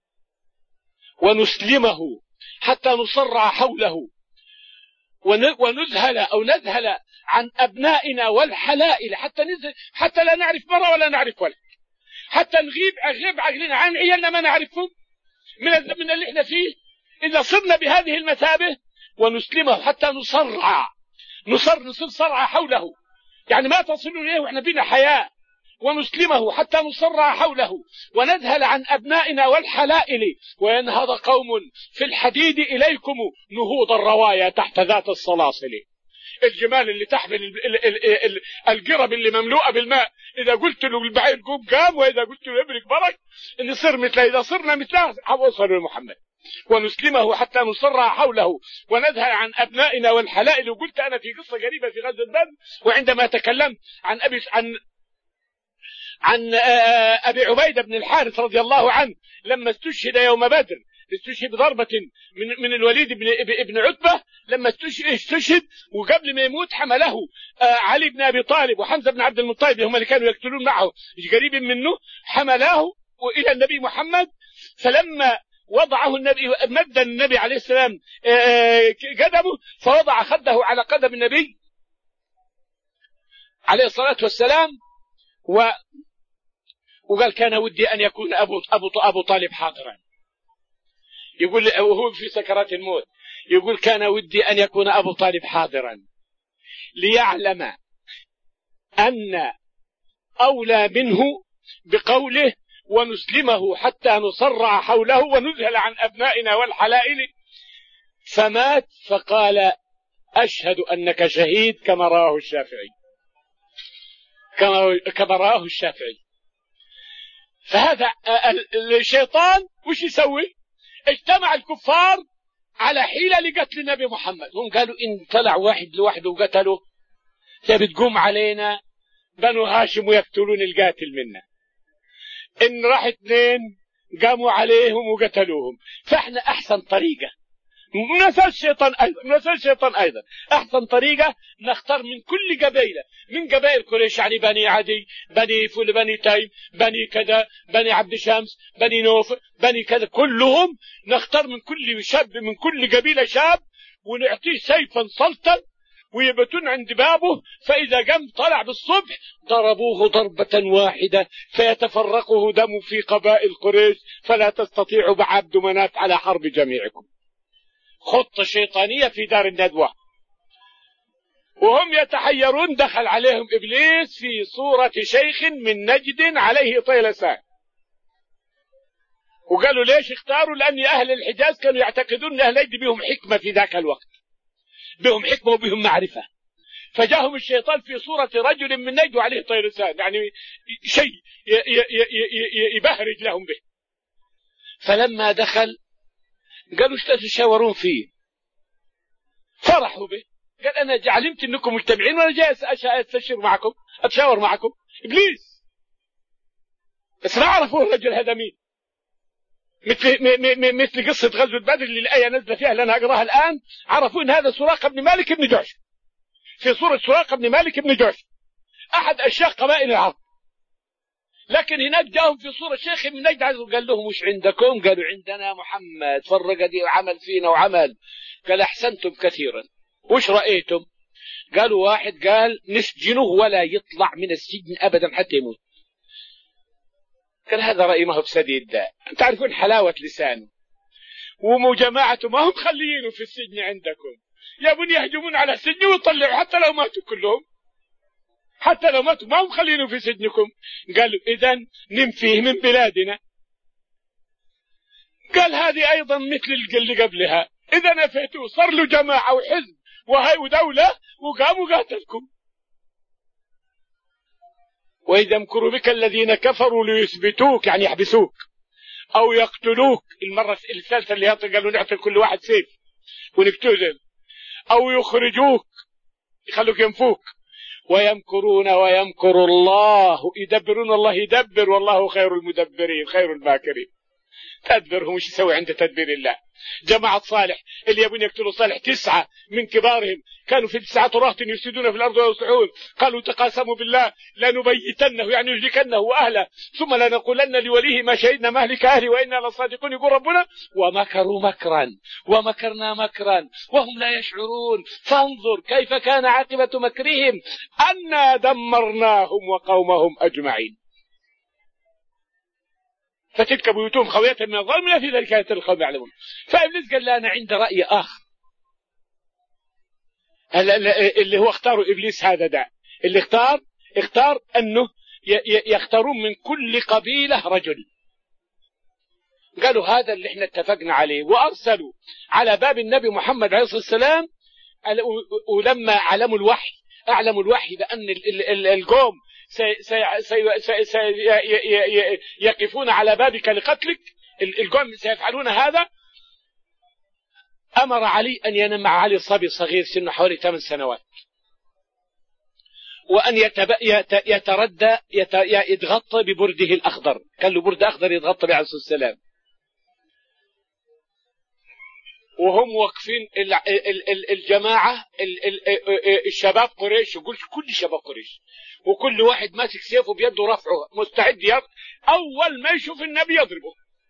ونسلمه حتى نصرع حوله ونذهل أو نذهل عن أبنائنا والحلائل، حتى نذهل حتى لا نعرف مرة ولا نعرف ولد، حتى نغيب أغيب عقلنا عن عيالنا ما نعرفهم من الزمن اللي احنا فيه إذا صرنا بهذه المثابة. ونسلمه حتى نصرع، نصر نصر صرع حوله، يعني ما تصل إليه وإحنا بنا حياة. ونسلمه حتى نصرع حوله ونذهل عن أبنائنا والحلائل، وينهض قوم في الحديد إليكم نهوض الروايا تحت ذات الصلاصل. الجمال اللي تحمل القرب اللي مملوءة بالماء، إذا قلت له البعير قوم قام، وإذا قلت له ابرك برك، إن يصير مثله. إذا صرنا مثله وصلوا لمحمد. ونسلمه حتى نصرع حوله ونذهل عن أبنائنا والحلائل. وقلت أنا في قصة قريبة في غزوة بدر، وعندما تكلمت عن أبي عن عن أبي عبيدة بن الحارث رضي الله عنه لما استشهد يوم بدر، استشهد بضربة من من الوليد بن ابن عتبة. لما استشهد وقبل ما يموت حمله علي بن أبي طالب وحمزة بن عبد المطلب، هم اللي كانوا يقتلون معه قريب منه، حملاه إلى النبي محمد. فلما وضعه النبي مد النبي عليه السلام قدمه، فوضع خده على قدم النبي عليه الصلاة والسلام، و وقال كان ودي أن يكون أبو, أبو, أبو طالب حاضرا. يقول وهو في سكرات الموت يقول كان ودي أن يكون أبو طالب حاضرا ليعلم أن أولى منه بقوله ونسلمه حتى نصرع حوله ونذهل عن أبنائنا والحلائل. فمات فقال أشهد أنك شهيد كما راه الشافعي كما راه الشافعي. فهذا الشيطان وش يسوي؟ اجتمع الكفار على حيلة لقتل النبي محمد. هم قالوا إن طلع واحد لوحده وقتله بتقوم علينا بنو هاشم ويقتلون القاتل منا. إن راح اثنين قاموا عليهم وقتلوهم. فاحنا أحسن طريقة نسل الشيطان أيضا نسل الشيطان أيضا أحسن طريقة نختار من كل قبيلة من قبائل قريش، يعني بني عدي، بني فل، بني تيم، بني كذا، بني عبد شمس، بني نوف، بني كذا، كلهم نختار من كل شاب من كل قبيلة شاب ونعطيه سيفا صلتا ويبتون عند بابه. فإذا قام طلع بالصبح ضربوه ضربة واحدة فيتفرقه دم في قبائل قريش فلا تستطيع بعبد منات على حرب جميعكم. خطة شيطانية في دار الندوة. وهم يتحيرون دخل عليهم إبليس في صورة شيخ من نجد عليه طيلسان. وقالوا ليش اختاروا؟ لأن أهل الحجاز كانوا يعتقدون أن أهل نجد بهم حكمة في ذاك الوقت، بهم حكمة وبهم معرفة. فجاءهم الشيطان في صورة رجل من نجد عليه طيلسان، يعني شيء يبهرج لهم به. فلما دخل قالوا ايش تتشاورون فيه؟ فرحوا به. قال انا علمت انكم مجتمعين وانا جاي استشير معكم اتشاور معكم. ابليس بس ما عرفوا الرجل هذا مين. مثل مثل قصه غزوه بدر اللي الايه نزل فيها لنا اقراها الان. عرفوا ان هذا سراقه بن مالك بن جعش في صوره سراقه بن مالك بن جعش احد اشياخ قبائل العرب. لكن هناك جاءهم في صورة شيخ من نجد وقال لهم وش عندكم؟ قالوا عندنا محمد فرق دي وعمل فينا وعمل. قال أحسنتم كثيرا، وش رأيتم؟ قالوا واحد قال نسجنه ولا يطلع من السجن أبدا حتى يموت. قال هذا رأي ما هو بسديد ده، تعرفون حلاوة لسانه. وجماعته ما هم خليينه في السجن عندكم، يبون يهجمون على السجن ويطلعوا حتى لو ماتوا كلهم، حتى لو ماتوا ما هم خلينه في سجنكم. قالوا إذن ننفيه من بلادنا. قال هذه أيضا مثل اللي قبلها، إذا نفيتوه صار له جماعة وحزب وهي ودولة وقاموا قاتلكم. وإذا يمكر بك الذين كفروا ليثبتوك يعني يحبسوك أو يقتلوك. المرة الثالثة اللي قالوا نعطي كل واحد سيف ونقتلهم، أو يخرجوك يخلوك ينفوك. ويمكرون ويمكر الله يدبرون الله يدبر والله خير المدبرين خير الماكرين. تدبرهم وش يسوي عند تدبير الله؟ جماعة صالح اللي يبون يقتلوا صالح تسعة من كبارهم كانوا في تسعة رهط يفسدون في الأرض ويصلحون. قالوا تقاسموا بالله لنبيتنه يعني يهلكنه وأهله ثم لنقولن لوليه ما شهدنا مهلك أهلي وإنا لصادقون. يقول ربنا ومكروا مكرا ومكرنا مكرا وهم لا يشعرون فانظر كيف كان عاقبة مكرهم أنا دمرناهم وقومهم أجمعين. فتلك بيوتهم خاوية من الظلم لا في ذلك آيات القوم يعلمون. فإبليس قال لا أنا عندي رأي آخر. اللي هو اختاروا إبليس هذا ده اللي اختار اختار أنه يختارون من كل قبيلة رجل. قالوا هذا اللي احنا اتفقنا عليه. وأرسلوا على باب النبي محمد عليه الصلاة والسلام. ولما علموا الوحي أعلموا الوحي بأن القوم سيقفون على بابك لقتلك، القوم سيفعلون هذا. أمر علي أن ينام مع علي صبي صغير سنه حوالي ثمان سنوات وأن يتردى يتغطى ببرده الأخضر. كان له برد أخضر يتغطى به عليه الصلاة والسلام. وهم واقفين الجماعة الشباب قريش، يقول كل شباب قريش وكل واحد ماسك سيفه بيده رفعه مستعد يضرب. أول ما يشوف النبي يضربه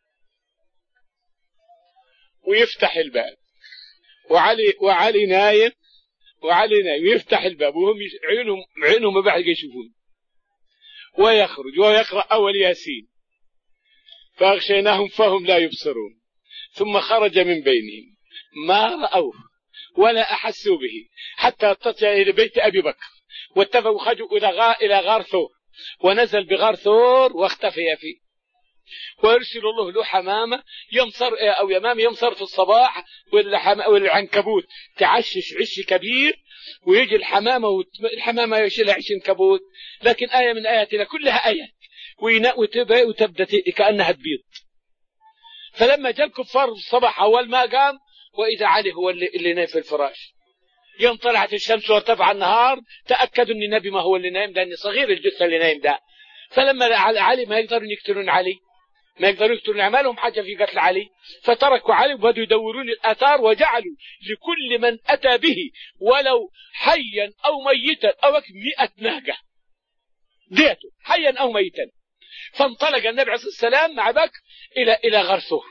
ويفتح الباب. وعلي وعلي نايم وعلي نايم يفتح الباب وهم عينهم عينهم ما بعد يشوفون. ويخرج ويقرأ أول ياسين فأغشيناهم فهم لا يبصرون ثم خرج من بينهم ما رأوه ولا أحسوا به حتى اتصل إلى بيت أبي بكر واتفقوا خرجوا إلى غار, إلى غار ثور ونزل بغار ثور واختفي فيه ويرسل الله له حمامة يمصر أو يمام يمصر في الصباح والعنكبوت تعشش عش كبير ويجي الحمامة والحمامة يشيل عش كبوت لكن آية من آياتنا كلها آيات وتبدأ كأنها تبيض. فلما جاء الكفار الصباح أول ما قام وإذا علي هو اللي, اللي نايم في الفراش يوم طلعت الشمس وارتفع النهار تأكدوا أن النبي ما هو اللي نايم لأن صغير الجثة اللي نايم ده. فلما علي ما يقدرون يقتلون علي ما يقدرون يقتلون عمالهم حاجة في قتل علي فتركوا علي وبدوا يدورون الآثار وجعلوا لكل من أتى به ولو حيا أو ميتا أو مئة ناقة ديته حيا أو ميتا. فانطلق النبي عليه الصلاة والسلام مع بكر إلى إلى غار ثور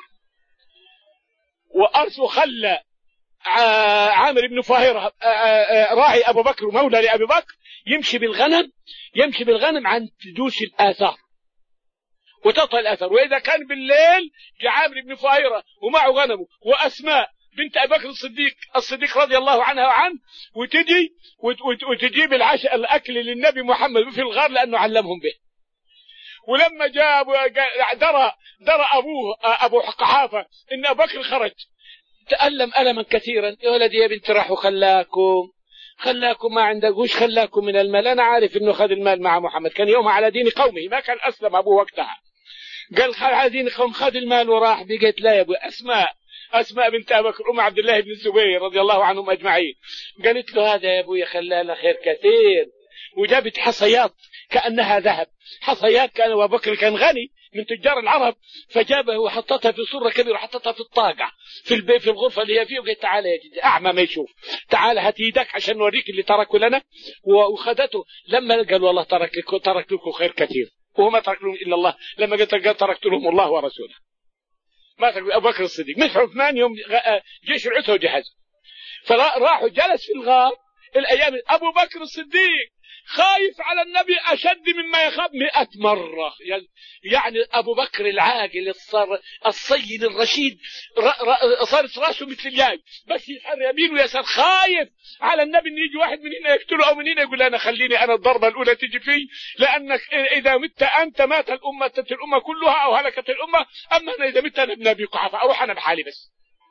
وأرسل خلى عامر بن فهيرة راعي أبو بكر ومولى لأبي بكر يمشي بالغنم يمشي بالغنم عن تدوس الآثار وتطهى الأثر. وإذا كان بالليل جاء عامر بن فهيرة ومعه غنمه وأسماء بنت أبي بكر الصديق الصديق رضي الله عنها وعنه وتجي وتجيب العشاء الأكل للنبي محمد في الغار لأنه علمهم به. ولما جاء درى درى أبوه أبو قحافة إن أبو بكر خرج تألم ألما كثيرا. يا ولدي يا بنت راحوا خلاكم خلاكم ما عندك وش خلاكم من المال. أنا عارف إنه خذ المال مع محمد كان يوم على دين قومه ما كان أسلم أبوه وقتها قال على دين قوم خذ المال وراح. بقيت لا يا أبو أسماء أسماء بنت أبي بكر أم عبد الله بن الزبير رضي الله عنهم أجمعين قالت له هذا يا أبوي خلانا خير كثير وجابت حصيات كأنها ذهب حصيات. كان أبو بكر كان غني من تجار العرب فجابه وحطتها في صورة كبيرة وحطتها في الطاقة في البيت في الغرفة اللي هي فيه وقالت تعال يا جدي أعمى ما يشوف تعال هات يدك عشان نوريك اللي تركوا لنا. وخدته لما قال والله ترك لكم ترك لكم خير كثير وهو ما ترك لهم إلا الله. لما قلت قال تركت لهم الله ورسوله ما ترك أبو بكر الصديق. مثل عثمان يوم جيش العسرة وجهز فراحوا جلس في الغار الأيام. أبو بكر الصديق خايف على النبي أشد مما يخاف مئة مرة. يعني أبو بكر العاقل الصر الصين الرشيد صارت راسه مثل الياي بس يسحر يمين ويسار خايف على النبي إن يجي واحد من هنا يقتله أو من هنا يقول أنا خليني أنا الضربة الأولى تجي فيه لأنك إذا مت أنت مات الأمة تت الأمة كلها أو هلكت الأمة. أما أنا إذا مت أنا ابن أبي قحافة أروح أنا بحالي بس.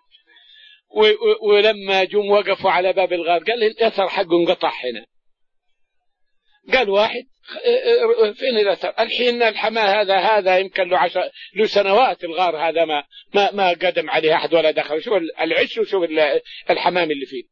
ولما جم وقفوا على باب الغار قال الأثر حقه انقطع هنا. قال واحد فين الأثر الحين الحماه هذا هذا يمكن له عشر له سنوات الغار هذا ما ما ما قدم عليه أحد ولا دخل. شوف العش وشوف الحمام اللي فيه.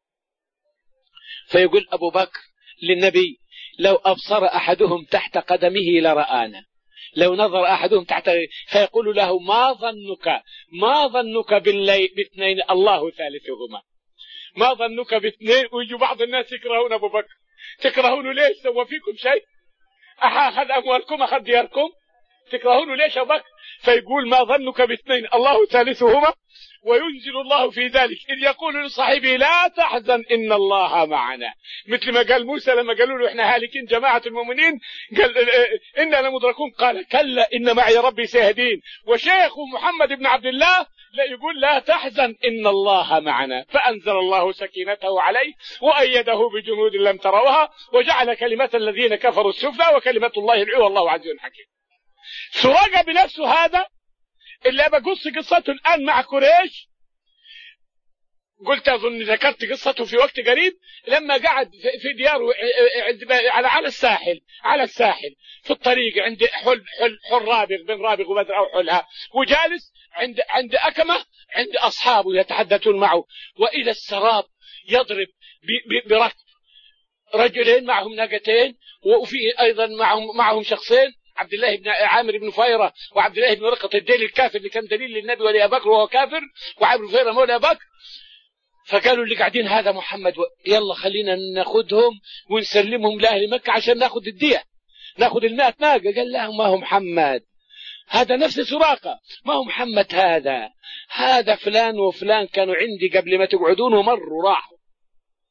فيقول أبو بكر للنبي لو أبصر أحدهم تحت قدمه لرآنا لو نظر أحدهم تحت فيقول له ما ظنك ما ظنك بالليل باثنين الله ثالثهما ما ظنك باثنين. ويجي بعض الناس يكرهون أبو بكر تكرهونه ليش سوى فيكم شيء أخذ أموالكم أخذ دياركم تكرهونه ليش أبو بكر. فيقول ما ظنك باثنين الله ثالثهما وينزل الله في ذلك إذ يقول لصاحبه لا تحزن إن الله معنا. مثل ما قال موسى لما قالوا له إحنا هالكين جماعة المؤمنين قال إنا لمدركون قال كلا إن معي ربي سيهدين. وشيخ محمد بن عبد الله لا يقول لا تحزن إن الله معنا فأنزل الله سكينته عليه وأيده بجنود لم تروها وجعل كلمة الذين كفروا السفلى وكلمة الله العليا والله عزيز حكيم. سراقة بنفسه هذا اللي بقص قصته الآن مع قريش قلت أظن ذكرت قصته في وقت قريب لما قعد في دياره على على الساحل على الساحل في الطريق عند حل حل حل رابغ بن رابغ وبدر أو حلها وجالس عند عند أكمة عند أصحابه يتحدثون معه وإلى السراب يضرب بركب رجلين معهم ناقتين وفي أيضا معهم معهم شخصين عبد الله بن عامر بن فهيرة وعبد الله بن رقة الديل الكافر اللي كان دليل للنبي ولأبي بكر وهو كافر وعامر بن فهيرة مولى أبي بكر. فقالوا اللي قاعدين هذا محمد و... يلا خلينا ناخذهم ونسلمهم لأهل مكة عشان ناخذ الدية ناخذ المئة ناقة. قال لهم ما هو محمد هذا نفس سراقة ما هو محمد هذا هذا فلان وفلان كانوا عندي قبل ما تقعدون ومروا راحوا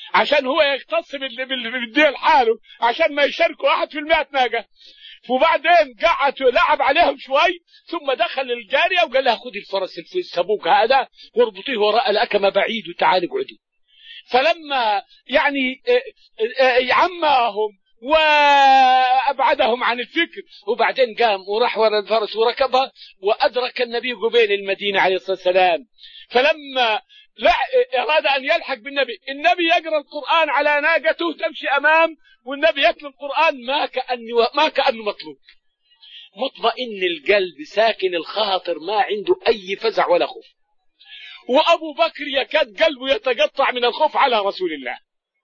عشان هو يختص باللي بالديه لحاله، عشان ما يشاركوا واحد في المئة ناقة. وبعدين قعد لعب عليهم شوي، ثم دخل الجارية وقال لها خذي الفرس السبوك هذا واربطيه وراء الأكمة بعيد وتعالي اقعدي. فلما يعني عماهم وأبعدهم عن الفكر، وبعدين قام وراح وراء الفرس وركبها، وأدرك النبي قبيل المدينة عليه الصلاة والسلام. فلما لا أراد أن يلحق بالنبي، النبي يقرأ القرآن على ناقته تمشي أمام، والنبي يتلو القرآن ما كأنه ما كأنه مطلوب، مطمئن القلب ساكن الخاطر، ما عنده أي فزع ولا خوف. وأبو بكر يكاد قلبه يتقطع من الخوف على رسول الله.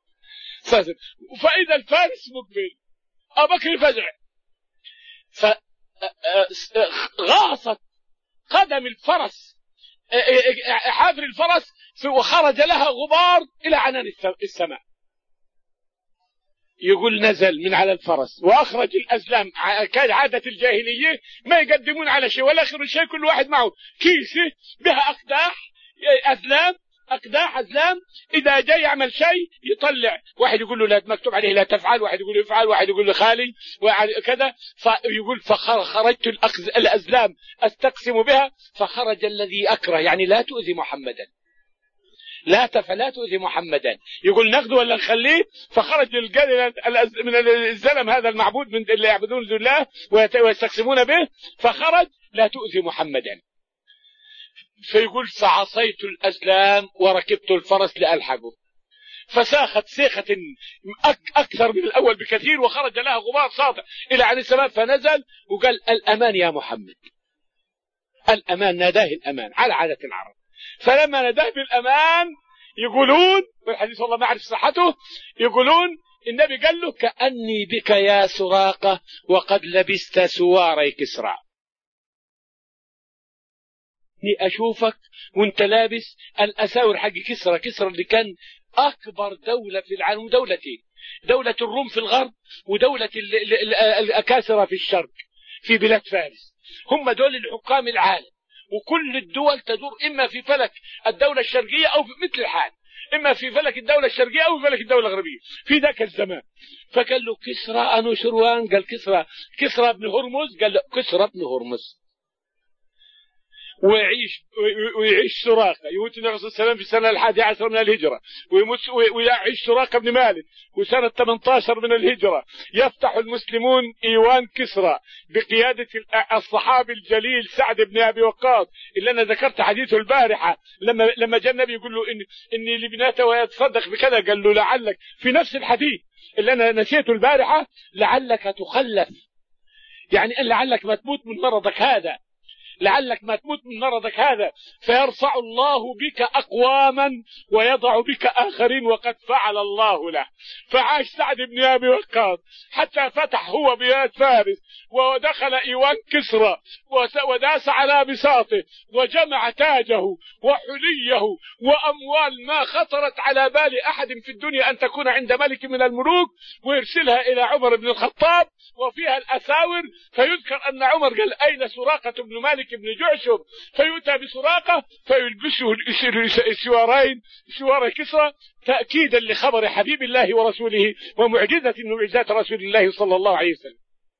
فإذا الفارس مقبل، أبو بكر فزع، فغاصت قدم الفرس حافر الفرس، وخرج لها غبار إلى عنان السماء. يقول نزل من على الفرس وأخرج الأزلام، كان عادة الجاهلية ما يقدمون على شيء ولا آخر شيء، كل واحد معه كيسة بها أقداح أزلام، أقداح أزلام، إذا جاي يعمل شيء يطلع، واحد يقول له لا مكتوب عليه لا تفعل، واحد يقول له افعل، واحد يقول له خالي وكذا. فيقول فخرجت الأزلام أستقسم بها، فخرج الذي أكره، يعني لا تؤذي محمدا، لا تفعل لا تؤذي محمدا، يقول ناخذه ولا نخليه. فخرج من الزلم هذا المعبود من اللي يعبدون الله ويستقسمون به، فخرج لا تؤذي محمدا. فيقول فعصيت الأزلام وركبت الفرس لألحقه، فساخت سيخة أكثر من الأول بكثير، وخرج لها غبار ساطع إلى عن السماء، فنزل وقال الأمان يا محمد، الأمان، ناداه الأمان على عادة العرب. فلما ناداه بالأمان يقولون والحديث والله ما أعرف صحته، يقولون النبي قال له كأني بك يا سراقة وقد لبست سواري كسرى، أشوفك وانت لابس الأساور حق كسرى. كسرى اللي كان أكبر دولة في العالم، دولتين، دولة الروم في الغرب ودولة الأكاسرة في الشرق في بلاد فارس، هم دول الحكام العالم، وكل الدول تدور إما في فلك الدولة الشرقية أو في مثل الحال، إما في فلك الدولة الشرقية أو في فلك الدولة الغربية في ذاك الزمان. فقال له كسرى أنوشروان، قال كسرى كسرى بن هرمز، قال له كسرى بن هرمز. ويعيش ويعيش سراقة، يموت النبي صلى الله عليه وسلم في السنة الحادية عشر من الهجرة، ويموت ويعيش سراقة بن مالك وسنة ثمانية عشر من الهجرة. يفتح المسلمون إيوان كسرى بقيادة الصحابي الجليل سعد بن أبي وقاص اللي أنا ذكرت حديثه البارحة، لما لما جاء النبي يقول له إن إني لبناته ويتصدق بكذا، قال له لعلك في نفس الحديث اللي أنا نسيته البارحة، لعلك تخلف، يعني لعلك ما تموت من مرضك هذا، لعلك ما تموت من مرضك هذا، فيرفع الله بك أقواما ويضع بك آخرين، وقد فعل الله له. فعاش سعد بن أبي وقاص حتى فتح هو بلاد فارس، ودخل إيوان كسرى وداس على بساطه، وجمع تاجه وحليه وأموال ما خطرت على بال أحد في الدنيا أن تكون عند ملك من الملوك، ويرسلها إلى عمر بن الخطاب وفيها الأساور. فيذكر أن عمر قال أين سراقة بن مالك بن جعشم، فيؤتى بسراقة فيلبسه السوارين سوار كسرى، تأكيدا لخبر حبيب الله ورسوله ومعجزة من معجزات رسول الله صلى الله عليه وسلم.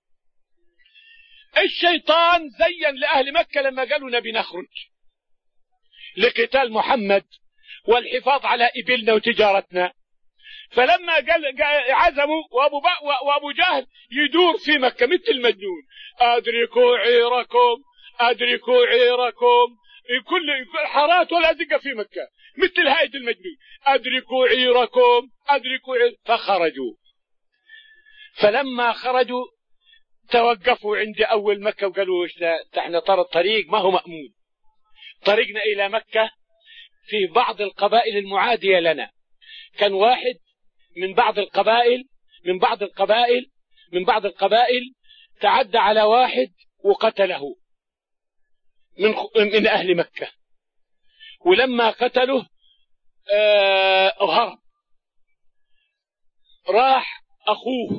الشيطان زين لأهل مكة لما قالوا نبي نخرج لقتال محمد والحفاظ على إبلنا وتجارتنا، فلما قال عزموا وأبو, وأبو جهل يدور في مكة مثل المجنون، أدركوا عيركم أدركوا عيركم، كل حارات ولا دقة في مكة مثل هايد المجنون، أدركوا عيركم أدركوا عير. فخرجوا، فلما خرجوا توقفوا عند أول مكة وقالوا احنا ترى الطريق ما هو مأمون، طريقنا إلى مكة في بعض القبائل المعادية لنا. كان واحد من بعض القبائل من بعض القبائل من بعض القبائل تعدى على واحد وقتله من من أهل مكة، ولما قتله آه هرب، راح أخوه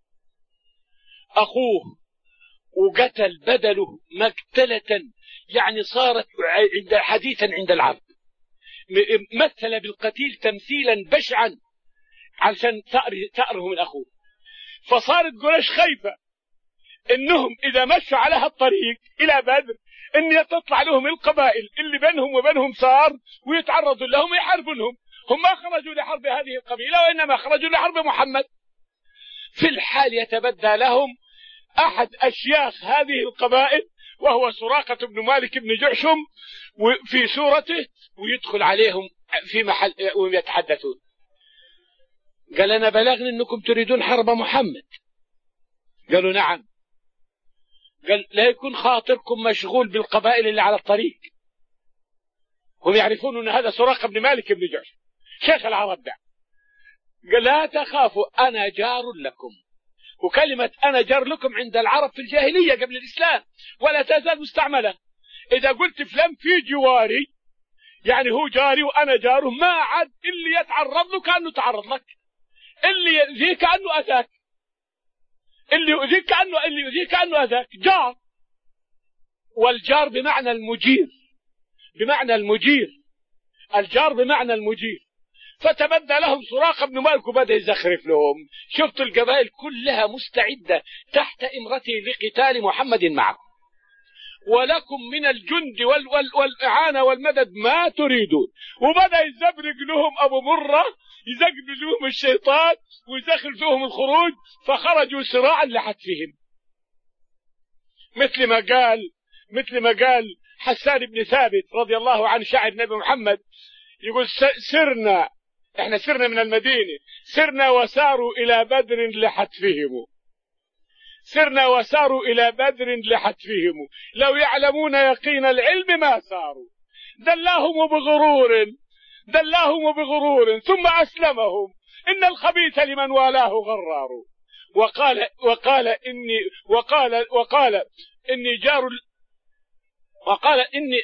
أخوه وقتل بدله مقتلة، يعني صارت عند حديثا عند العرب، مثل بالقتيل تمثيلا بشعا علشان ثأره من أخوه. فصارت قريش خايفة إنهم إذا مشوا على هالطريق إلى بدر إن تطلع لهم القبائل اللي بينهم وبينهم صار ويتعرضوا لهم ويحاربونهم. هم ما خرجوا لحرب هذه القبيلة وإنما خرجوا لحرب محمد. في الحال يتبدى لهم أحد أشياخ هذه القبائل وهو سراقة بن مالك بن جعشم في سورته ويدخل عليهم في محل ويتحدثون. قال أنا بلغني أنكم تريدون حرب محمد. قالوا نعم. قال لا يكون خاطركم مشغول بالقبائل اللي على الطريق. هم يعرفون أن هذا سراقة بن مالك بن جعشم شيخ العرب ده. قال لا تخافوا أنا جار لكم. وكلمة أنا جار لكم عند العرب في الجاهلية قبل الإسلام ولا تزال مستعملة. إذا قلت فلان في جواري يعني هو جاري وأنا جاره، ما عاد اللي يتعرض له كأنه تعرض لك، اللي يؤذيك كأنه أذاك، اللي يؤذيك كأنه اللي يؤذيك كأنه أذاك. جار، والجار بمعنى المجير، بمعنى المجير، الجار بمعنى المجير. فتبدى لهم سراقة بن مالك وبدأ يزخرف لهم. شفت القبائل كلها مستعدة تحت إمرته لقتال محمد معكم، ولكم من الجند وال وال والإعانة والمدد ما تريدون. وبدأ يزبرق لهم أبو مرة، يزقب لهم الشيطان ويزخرف لهم الخروج، فخرجوا سراعا لحتفهم. مثل ما قال مثل ما قال حسان بن ثابت رضي الله عنه شاعر النبي محمد، يقول سرنا، احنا سرنا من المدينة، سرنا وساروا إلى بدر لحتفهم، سرنا وساروا إلى بدر لحتفهم، لو يعلمون يقين العلم ما ساروا، دلاهم بغرور دلاهم بغرور ثم أسلمهم، إن الخبيث لمن والاه غرار. وقال وقال إني وقال وقال إني جار وقال إني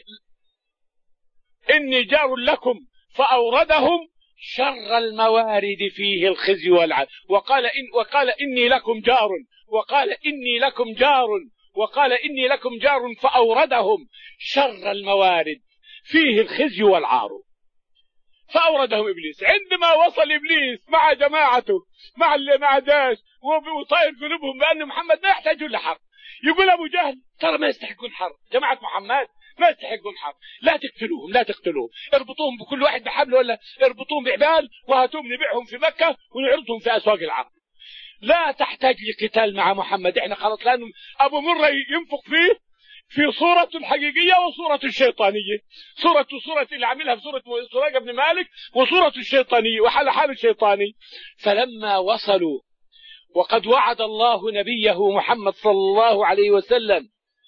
إني جار لكم فأوردهم شر الموارد فيه الخزي والعار. وقال إن وقال إني لكم جار وقال إني لكم جار وقال إني لكم جار فأوردهم شر الموارد فيه الخزي والعار. فأوردهم إبليس. عندما وصل إبليس مع جماعته مع مع داش وطاير قلوبهم بأن محمد ما يحتاجون لحرب، يقول أبو جهل ترى ما يستحقون حرب، جماعة محمد ما يستحقون حرب، لا تقتلوهم لا تقتلوهم، اربطوهم بكل واحد بحبل ولا اربطوهم بعبال وهاتوهم نبيعهم في مكة ونعرضهم في أسواق العرب. لا تحتاج لقتال مع محمد، احنا خلاص. لأنه أبو مرة ينفق فيه في صورة الحقيقية وصورة الشيطانية، صورة صورة اللي عملها في صورة سراقة بن مالك وصورة الشيطانية وحال حال الشيطاني. فلما وصلوا وقد وعد الله نبيه محمد صلى الله عليه وسلم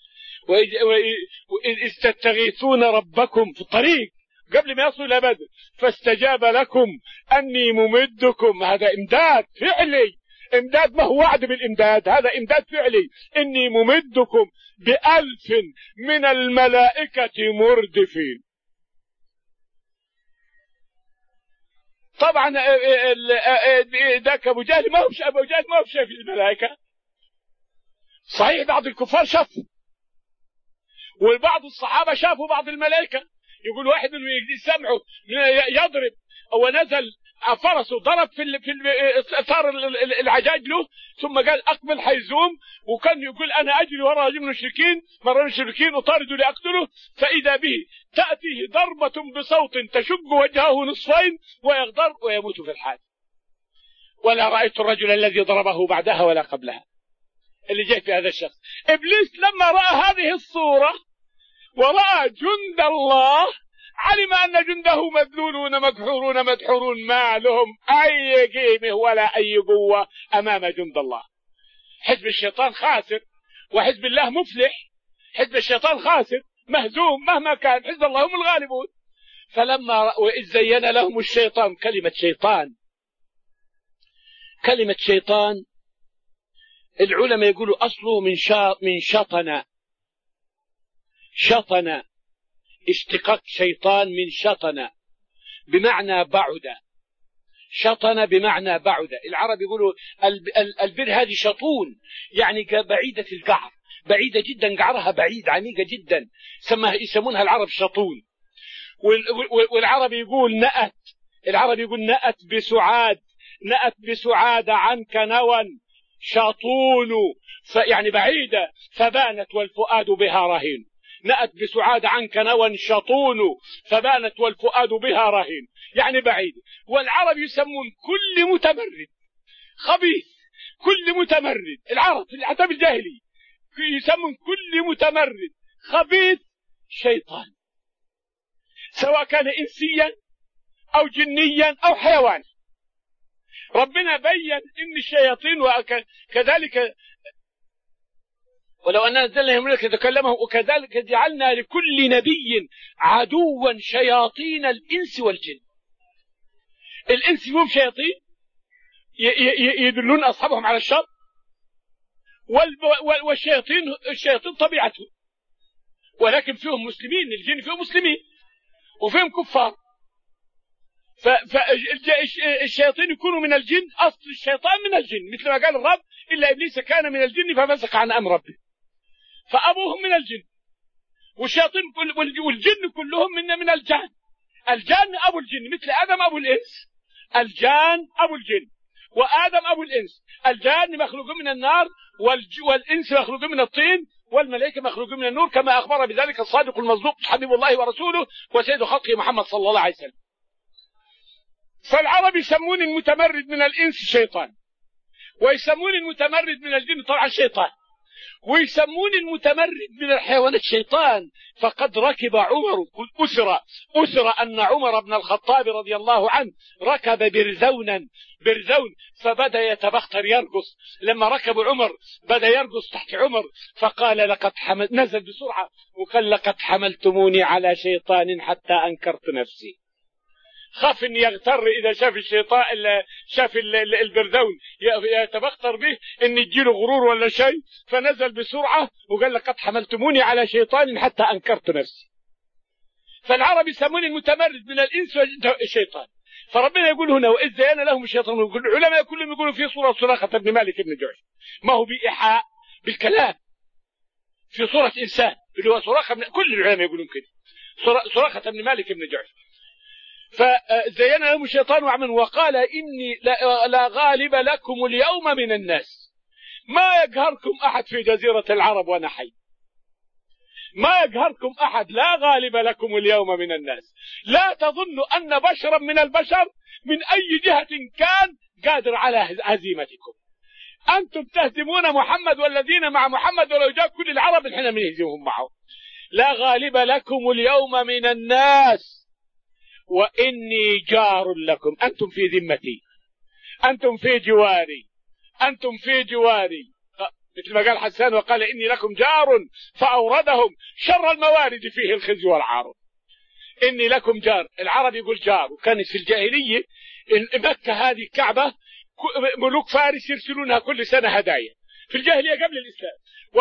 وإذ تستغيثون ربكم في الطريق قبل ما يصلوا إلى بدر فاستجاب لكم أني ممدكم، هذا إمداد فعلي، إمداد ما هو وعد بالإمداد، هذا إمداد فعلي، إني ممدكم بألف من الملائكة مردفين. طبعا ذاك أبو جهل ما هو أبو جهل ما هو شايف الملائكة، صحيح بعض الكفار شافوا والبعض الصحابة شافوا بعض الملائكة. يقول واحد من يسمعه يضرب أو نزل فرسه ضرب في في ثار العجاج له ثم قال أقبل حيزوم، وكان يقول أنا أجري وراء رجل المشركين مرة المشركين أطارد لأقتله، فإذا به تأتيه ضربة بصوت تشق وجهه نصفين ويغضر ويموت في الحال. ولا رأيت الرجل الذي ضربه بعدها ولا قبلها اللي جاي في هذا الشخص. إبليس لما رأى هذه الصورة ورأى جند الله علم أن جنده مذلولون مقهورون مدحورون، ما لهم أي قيمة ولا أي قوة أمام جند الله. حزب الشيطان خاسر وحزب الله مفلح، حزب الشيطان خاسر مهزوم مهما كان، حزب الله هم الغالبون. فلما وإذ زين لهم الشيطان، كلمة شيطان كلمة شيطان العلماء يقولوا أصله من شا من شطن، شطن اشتقاق شيطان من شطن بمعنى بعد، شطن بمعنى بعد. العرب يقولوا البر هذه شطون يعني بعيدة القعر، بعيدة جدا، قعرها بعيد عميقة جدا، يسمونها العرب شطون. والعرب يقول نأت، العرب يقول نأت بسعاد، نأت بسعاد عنك نوى شاطون يعني بعيدة فبانت والفؤاد بها رهين. نأت بسعاد عنك نوى شاطون فبانت والفؤاد بها رهين، يعني بعيد. والعرب يسمون كل متمرد خبيث، كل متمرد، العرب في العتاب الجاهلي يسمون كل متمرد خبيث شيطان، سواء كان إنسيا أو جنيا أو حيوان. ربنا بين إن الشياطين وكذلك ولو أننا نزلنا ملك يتكلمه وكذلك جعلنا لكل نبي عدوا شياطين الإنس والجن. الإنس فيهم شياطين يدلون أصحابهم على الشر، والشياطين الشياطين طبيعتهم، ولكن فيهم مسلمين، الجن فيهم مسلمين وفيهم كفار. فالشياطين يكونوا من الجن، أصل الشيطان من الجن، مثل ما قال الرب إلا إبليس كان من الجن ففسق عن أمر ربه، فأبوهم من الجن، والشياطين والجن كلهم من من الجان. الجان أبو الجن، مثل آدم أبو الإنس، الجان أبو الجن وآدم أبو الإنس. الجان مخلوق من النار والإنس مخلوق من الطين والملائكة مخلوق من النور، كما أخبر بذلك الصادق المصدوق حبيب الله ورسوله وسيد خلقه محمد صلى الله عليه وسلم. فالعرب يسمون المتمرد من الإنس شيطان، ويسمون المتمرد من الجن طبعا شيطان، ويسمون المتمرد من الحيوانات شيطان. فقد ركب عمر أسر أسر أن عمر بن الخطاب رضي الله عنه ركب برزونا برزون فبدأ يتبختر يرقص. لما ركب عمر بدأ يرقص تحت عمر، فقال لقد حمل نزل بسرعة وقال لقد حملتموني على شيطان حتى أنكرت نفسي. خاف ان يغتر اذا شاف الشيطان شاف البرذون يتبختر به ان يجيله غرور ولا شيء، فنزل بسرعه وقال لقد حملتموني على شيطان حتى انكرت نفسي. فالعرب يسمون المتمرد من الانس والشيطان. فربنا يقول هنا واذ زين لهم الشيطان، العلماء كلهم يقولوا في سوره سراقه بن مالك بن جعش، ما هو بايحاء بالكلام في صوره انسان اللي هو سراقه، كل العلماء يقولون كده، سراقه بن مالك بن جعش. فزين لهم الشيطان وعمل وقال إني لا غالب لكم اليوم من الناس، ما يقهركم أحد في جزيرة العرب وأنا حي، ما يقهركم أحد، لا غالب لكم اليوم من الناس. لا تظنوا أن بشرا من البشر من أي جهة كان قادر على هزيمتكم. أنتم تهزمون محمد والذين مع محمد، ولو جاء كل العرب نحن بنهزمهم معه. لا غالب لكم اليوم من الناس وإني جار لكم، أنتم في ذمتي، أنتم في جواري، أنتم في جواري، مثل ما قال حسان وقال إني لكم جار فأوردهم شر الموارد فيه الخزي والعار. إني لكم جار، العرب يقول جار. وكانت في الجاهلية مكة هذه الكعبة ملوك فارس يرسلونها كل سنة هدايا، في الجاهلية قبل الإسلام،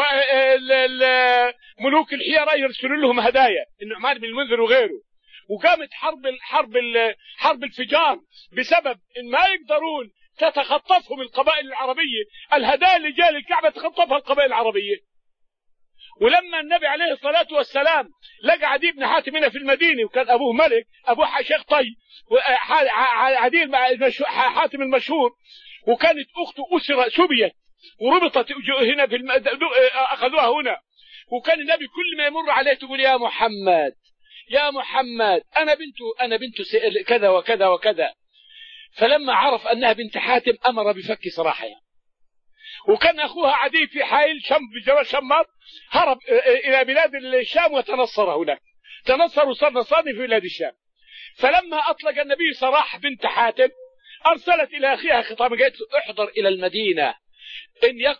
وملوك الحيرة يرسلون لهم هدايا، النعمان بن المنذر وغيره. وقامت حرب حرب حرب الفجار بسبب ان ما يقدرون تتخطفهم القبائل العربيه، الهدايا اللي جاء للكعبه تخطفها القبائل العربيه. ولما النبي عليه الصلاه والسلام لقى عدي بن حاتم هنا في المدينه، وكان ابوه ملك، ابوه شيخ طي، عدي حاتم المشهور، وكانت اخته اسره سبيت وربطت هنا في الم... اخذوها هنا. وكان النبي كل ما يمر عليه تقول يا محمد يا محمد أنا بنته أنا بنته كذا وكذا وكذا. فلما عرف أنها بنت حاتم أمر بفك سراحها. وكان أخوها عدي في حائل شم بجبل شمر، هرب إلى بلاد الشام وتنصر هناك، تنصر وصار نصراني في بلاد الشام. فلما أطلق النبي سراح بنت حاتم أرسلت إلى أخيها خطابا قالت له احضر إلى المدينة، إن يك...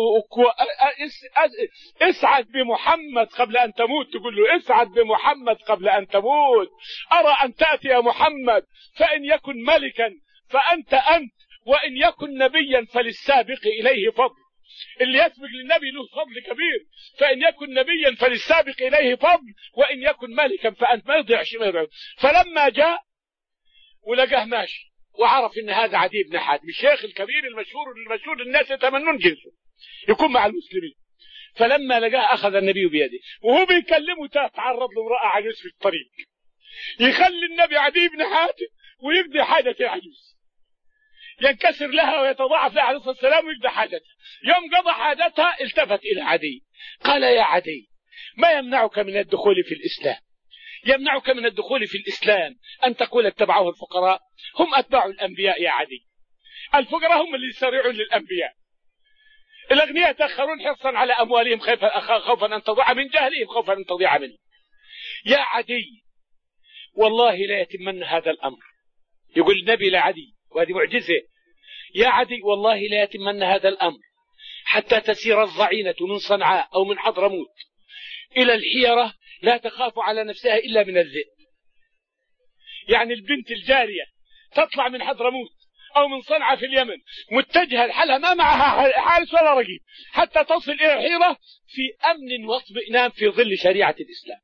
اسعد بمحمد قبل أن تموت، تقول له اسعد بمحمد قبل أن تموت، أرى أن تأتي يا محمد، فإن يكن ملكا فأنت أنت، وإن يكن نبيا فللسابق إليه فضل. اللي يسبق للنبي له فضل كبير، فإن يكن نبيا فللسابق إليه فضل، وإن يكن ملكا فأنت. ما يضيعش ما يضيعش. فلما جاء ولقاه ماشي وعرف ان هذا عدي بن حاتم الشيخ الكبير المشهور المشهور الناس يتمنون جنسه يكون مع المسلمين. فلما لقاه اخذ النبي بيده وهو بيكلمه تعرض له امراه عجوز في الطريق، يخلي النبي عدي بن حاتم ويقضي حاجه العجوز، ينكسر لها ويتضاعف لها عليه الصلاة والسلام ويقضي حاجتها. يوم قضى حاجتها التفت إلى عدي قال يا عدي ما يمنعك من الدخول في الإسلام؟ يمنعك من الدخول في الإسلام أن تقول اتبعه الفقراء؟ هم أتباع الأنبياء يا عدي، الفقراء هم اللي يسارعون للأنبياء، الأغنياء يتأخرون حرصا على أموالهم خوفا أن تضيع من جهلهم، خوفا أن تضيع منهم. يا عدي والله لا يتمن هذا الأمر، يقول النبي لعدي وهذه معجزة، يا عدي والله لا يتمن هذا الأمر حتى تسير الضعينة من صنعاء أو من حضرموت إلى الحيرة لا تخاف على نفسها إلا من الذئب. يعني البنت الجارية تطلع من حضرموت أو من صنعاء في اليمن متجهة لحالها ما معها حارس ولا رقيب حتى تصل إلى الحيرة في أمن واطمئنان في ظل شريعة الإسلام.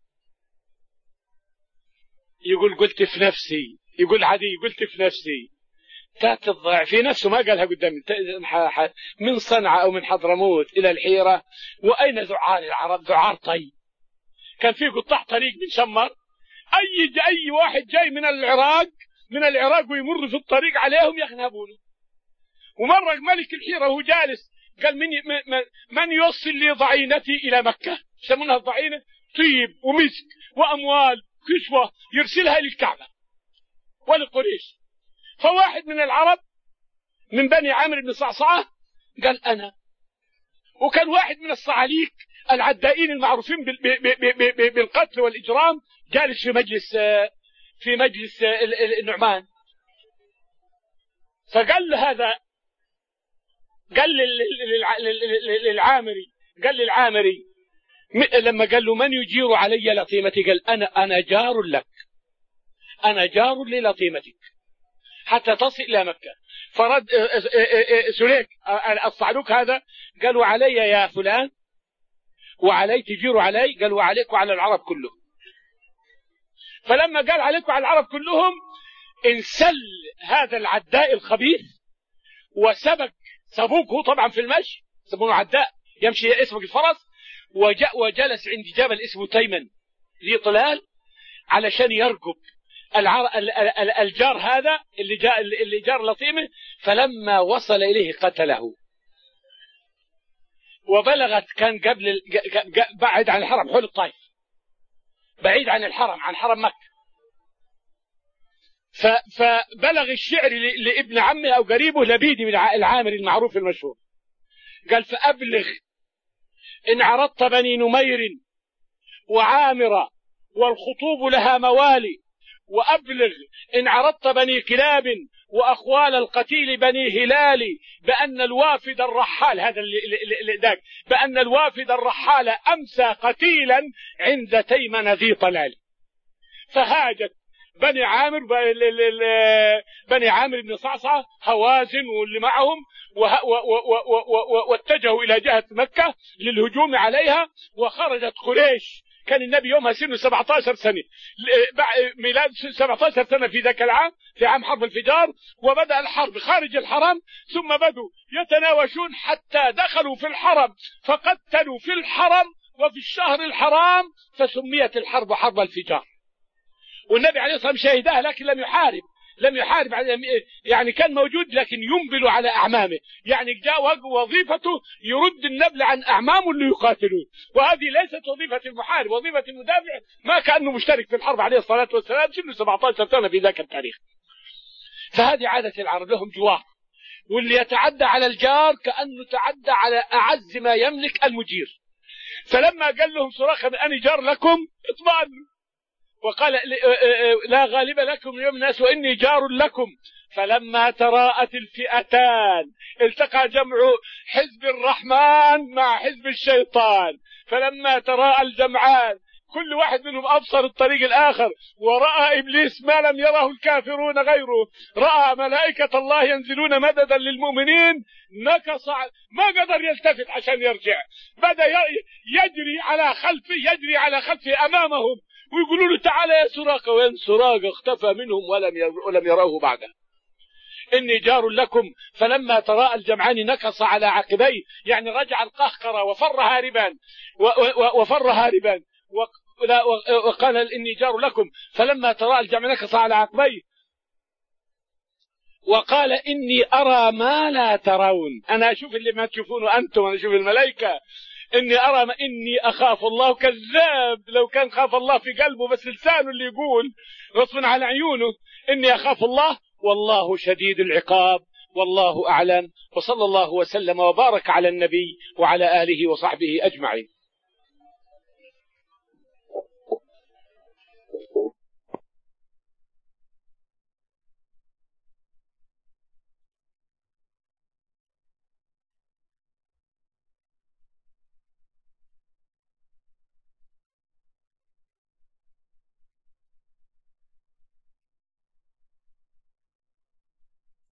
يقول قلت في نفسي، يقول عدي قلت في نفسي تات الضائع في نفسه ما قالها قدامي، من صنعاء أو من حضرموت إلى الحيرة وأين ذعار العرب؟ ذعار طيب، كان في قطاع طريق من شمر، أي أي واحد جاي من العراق من العراق ويمر في الطريق عليهم يخنبونه. ومرة ملك الحيرة وهو جالس قال من من يوصل لي ضعينتي إلى مكة، يسمونها الضعينة، طيب ومسك وأموال كسوة يرسلها للكعبة ولقريش. فواحد من العرب من بني عامر بن صعصعة قال أنا. وكان واحد من الصعاليك العدائين المعروفين بالقتل والإجرام جالس في مجلس في مجلس النعمان. فقال له هذا، قال للعامري قال للعامري لما قال له من يجير علي لطيمتي؟ قال أنا أنا جار لك، أنا جار للطيمتك حتى تصل إلى مكة. فرد سليك الصعلوك هذا قالوا علي يا فلان وعلي تجير علي، قال وعليك وعلى العرب كلهم. فلما قال عليك وعلى العرب كلهم انسل هذا العداء الخبيث وسبك سبوكه طبعا في المشي، سمونه عداء يمشي اسمه الفرس، وجلس عند جبل اسمه تيمن ذي طلال علشان يرقب الجار هذا اللي جاء اللي جار لطيمه. فلما وصل إليه قتله. وبلغت كان قبل بعد عن الحرم حول الطائف، بعيد عن الحرم عن حرم مكة. فبلغ الشعر لابن عمه أو قريبه لبيد بن العامر المعروف المشهور، قال فأبلغ إن عرضت بني نمير وعامر والخطوب لها موالي، وأبلغ إن عرضت بني كلاب وأخوال القتيل بني هلال بأن الوافد الرحال، هذا اللي داك، بأن الوافد الرحال أمسى قتيلا عند تيمن ذي طلال. فهاجت بني عامر بني عامر بن صعصعة هوازن واللي معهم واتجهوا إلى جهة مكة للهجوم عليها. وخرجت قريش، كان النبي يومها سنه سبعة عشر سنة، ميلاد سبعة عشر سنة في ذاك العام في عام حرب الفجار. وبدأ الحرب خارج الحرم، ثم بدوا يتناوشون حتى دخلوا في الحرم فقتلوا في الحرم وفي الشهر الحرام، فسميت الحرب حرب الفجار. والنبي عليه الصلاة والسلام شهدها لكن لم يحارب، لم يحارب يعني كان موجود لكن ينبل على أعمامه، يعني جاء وظيفته يرد النبل عن أعمامه اللي يقاتلون. وهذه ليست وظيفة المحارب، وظيفة المدافع ما كأنه مشترك في الحرب عليه الصلاة والسلام سنه سبعة عشر سنة في ذاك التاريخ. فهذه عادة العرب، لهم جوار، واللي يتعدى على الجار كأنه تعدى على أعز ما يملك المجير. فلما قال لهم سراقة أني جار لكم اطمئنوا، وقال لا غالب لكم اليوم الناس وإني جار لكم. فلما تراءت الفئتان التقى جمع حزب الرحمن مع حزب الشيطان. فلما تراءى الجمعان كل واحد منهم أبصر الطريق الآخر، ورأى إبليس ما لم يره الكافرون غيره، رأى ملائكة الله ينزلون مددا للمؤمنين، نكص ما قدر يلتفت عشان يرجع، بدأ يجري على خلفه يجري على خلفه أمامهم، ويقولوا له تعالى يا سراقة، وين سراقة؟ اختفى منهم ولم ولم يروه بعده. إني جار لكم. فلما تراءى الجمعان نكص على عقبيه، يعني رجع القهقرة وفر هاربا وفر هاربا وقال إني جار لكم. فلما تراءى الجمعان نكص على عقبيه وقال إني أرى ما لا ترون، أنا أشوف اللي ما تشوفونه أنتم، أنا أشوف الملائكة، إني أرى ما إني أخاف الله. كذاب، لو كان خاف الله في قلبه بس لسانه اللي يقول غصبا على عيونه إني أخاف الله. والله شديد العقاب، والله أعلم. وصلى الله وسلم وبارك على النبي وعلى آله وصحبه أجمعين.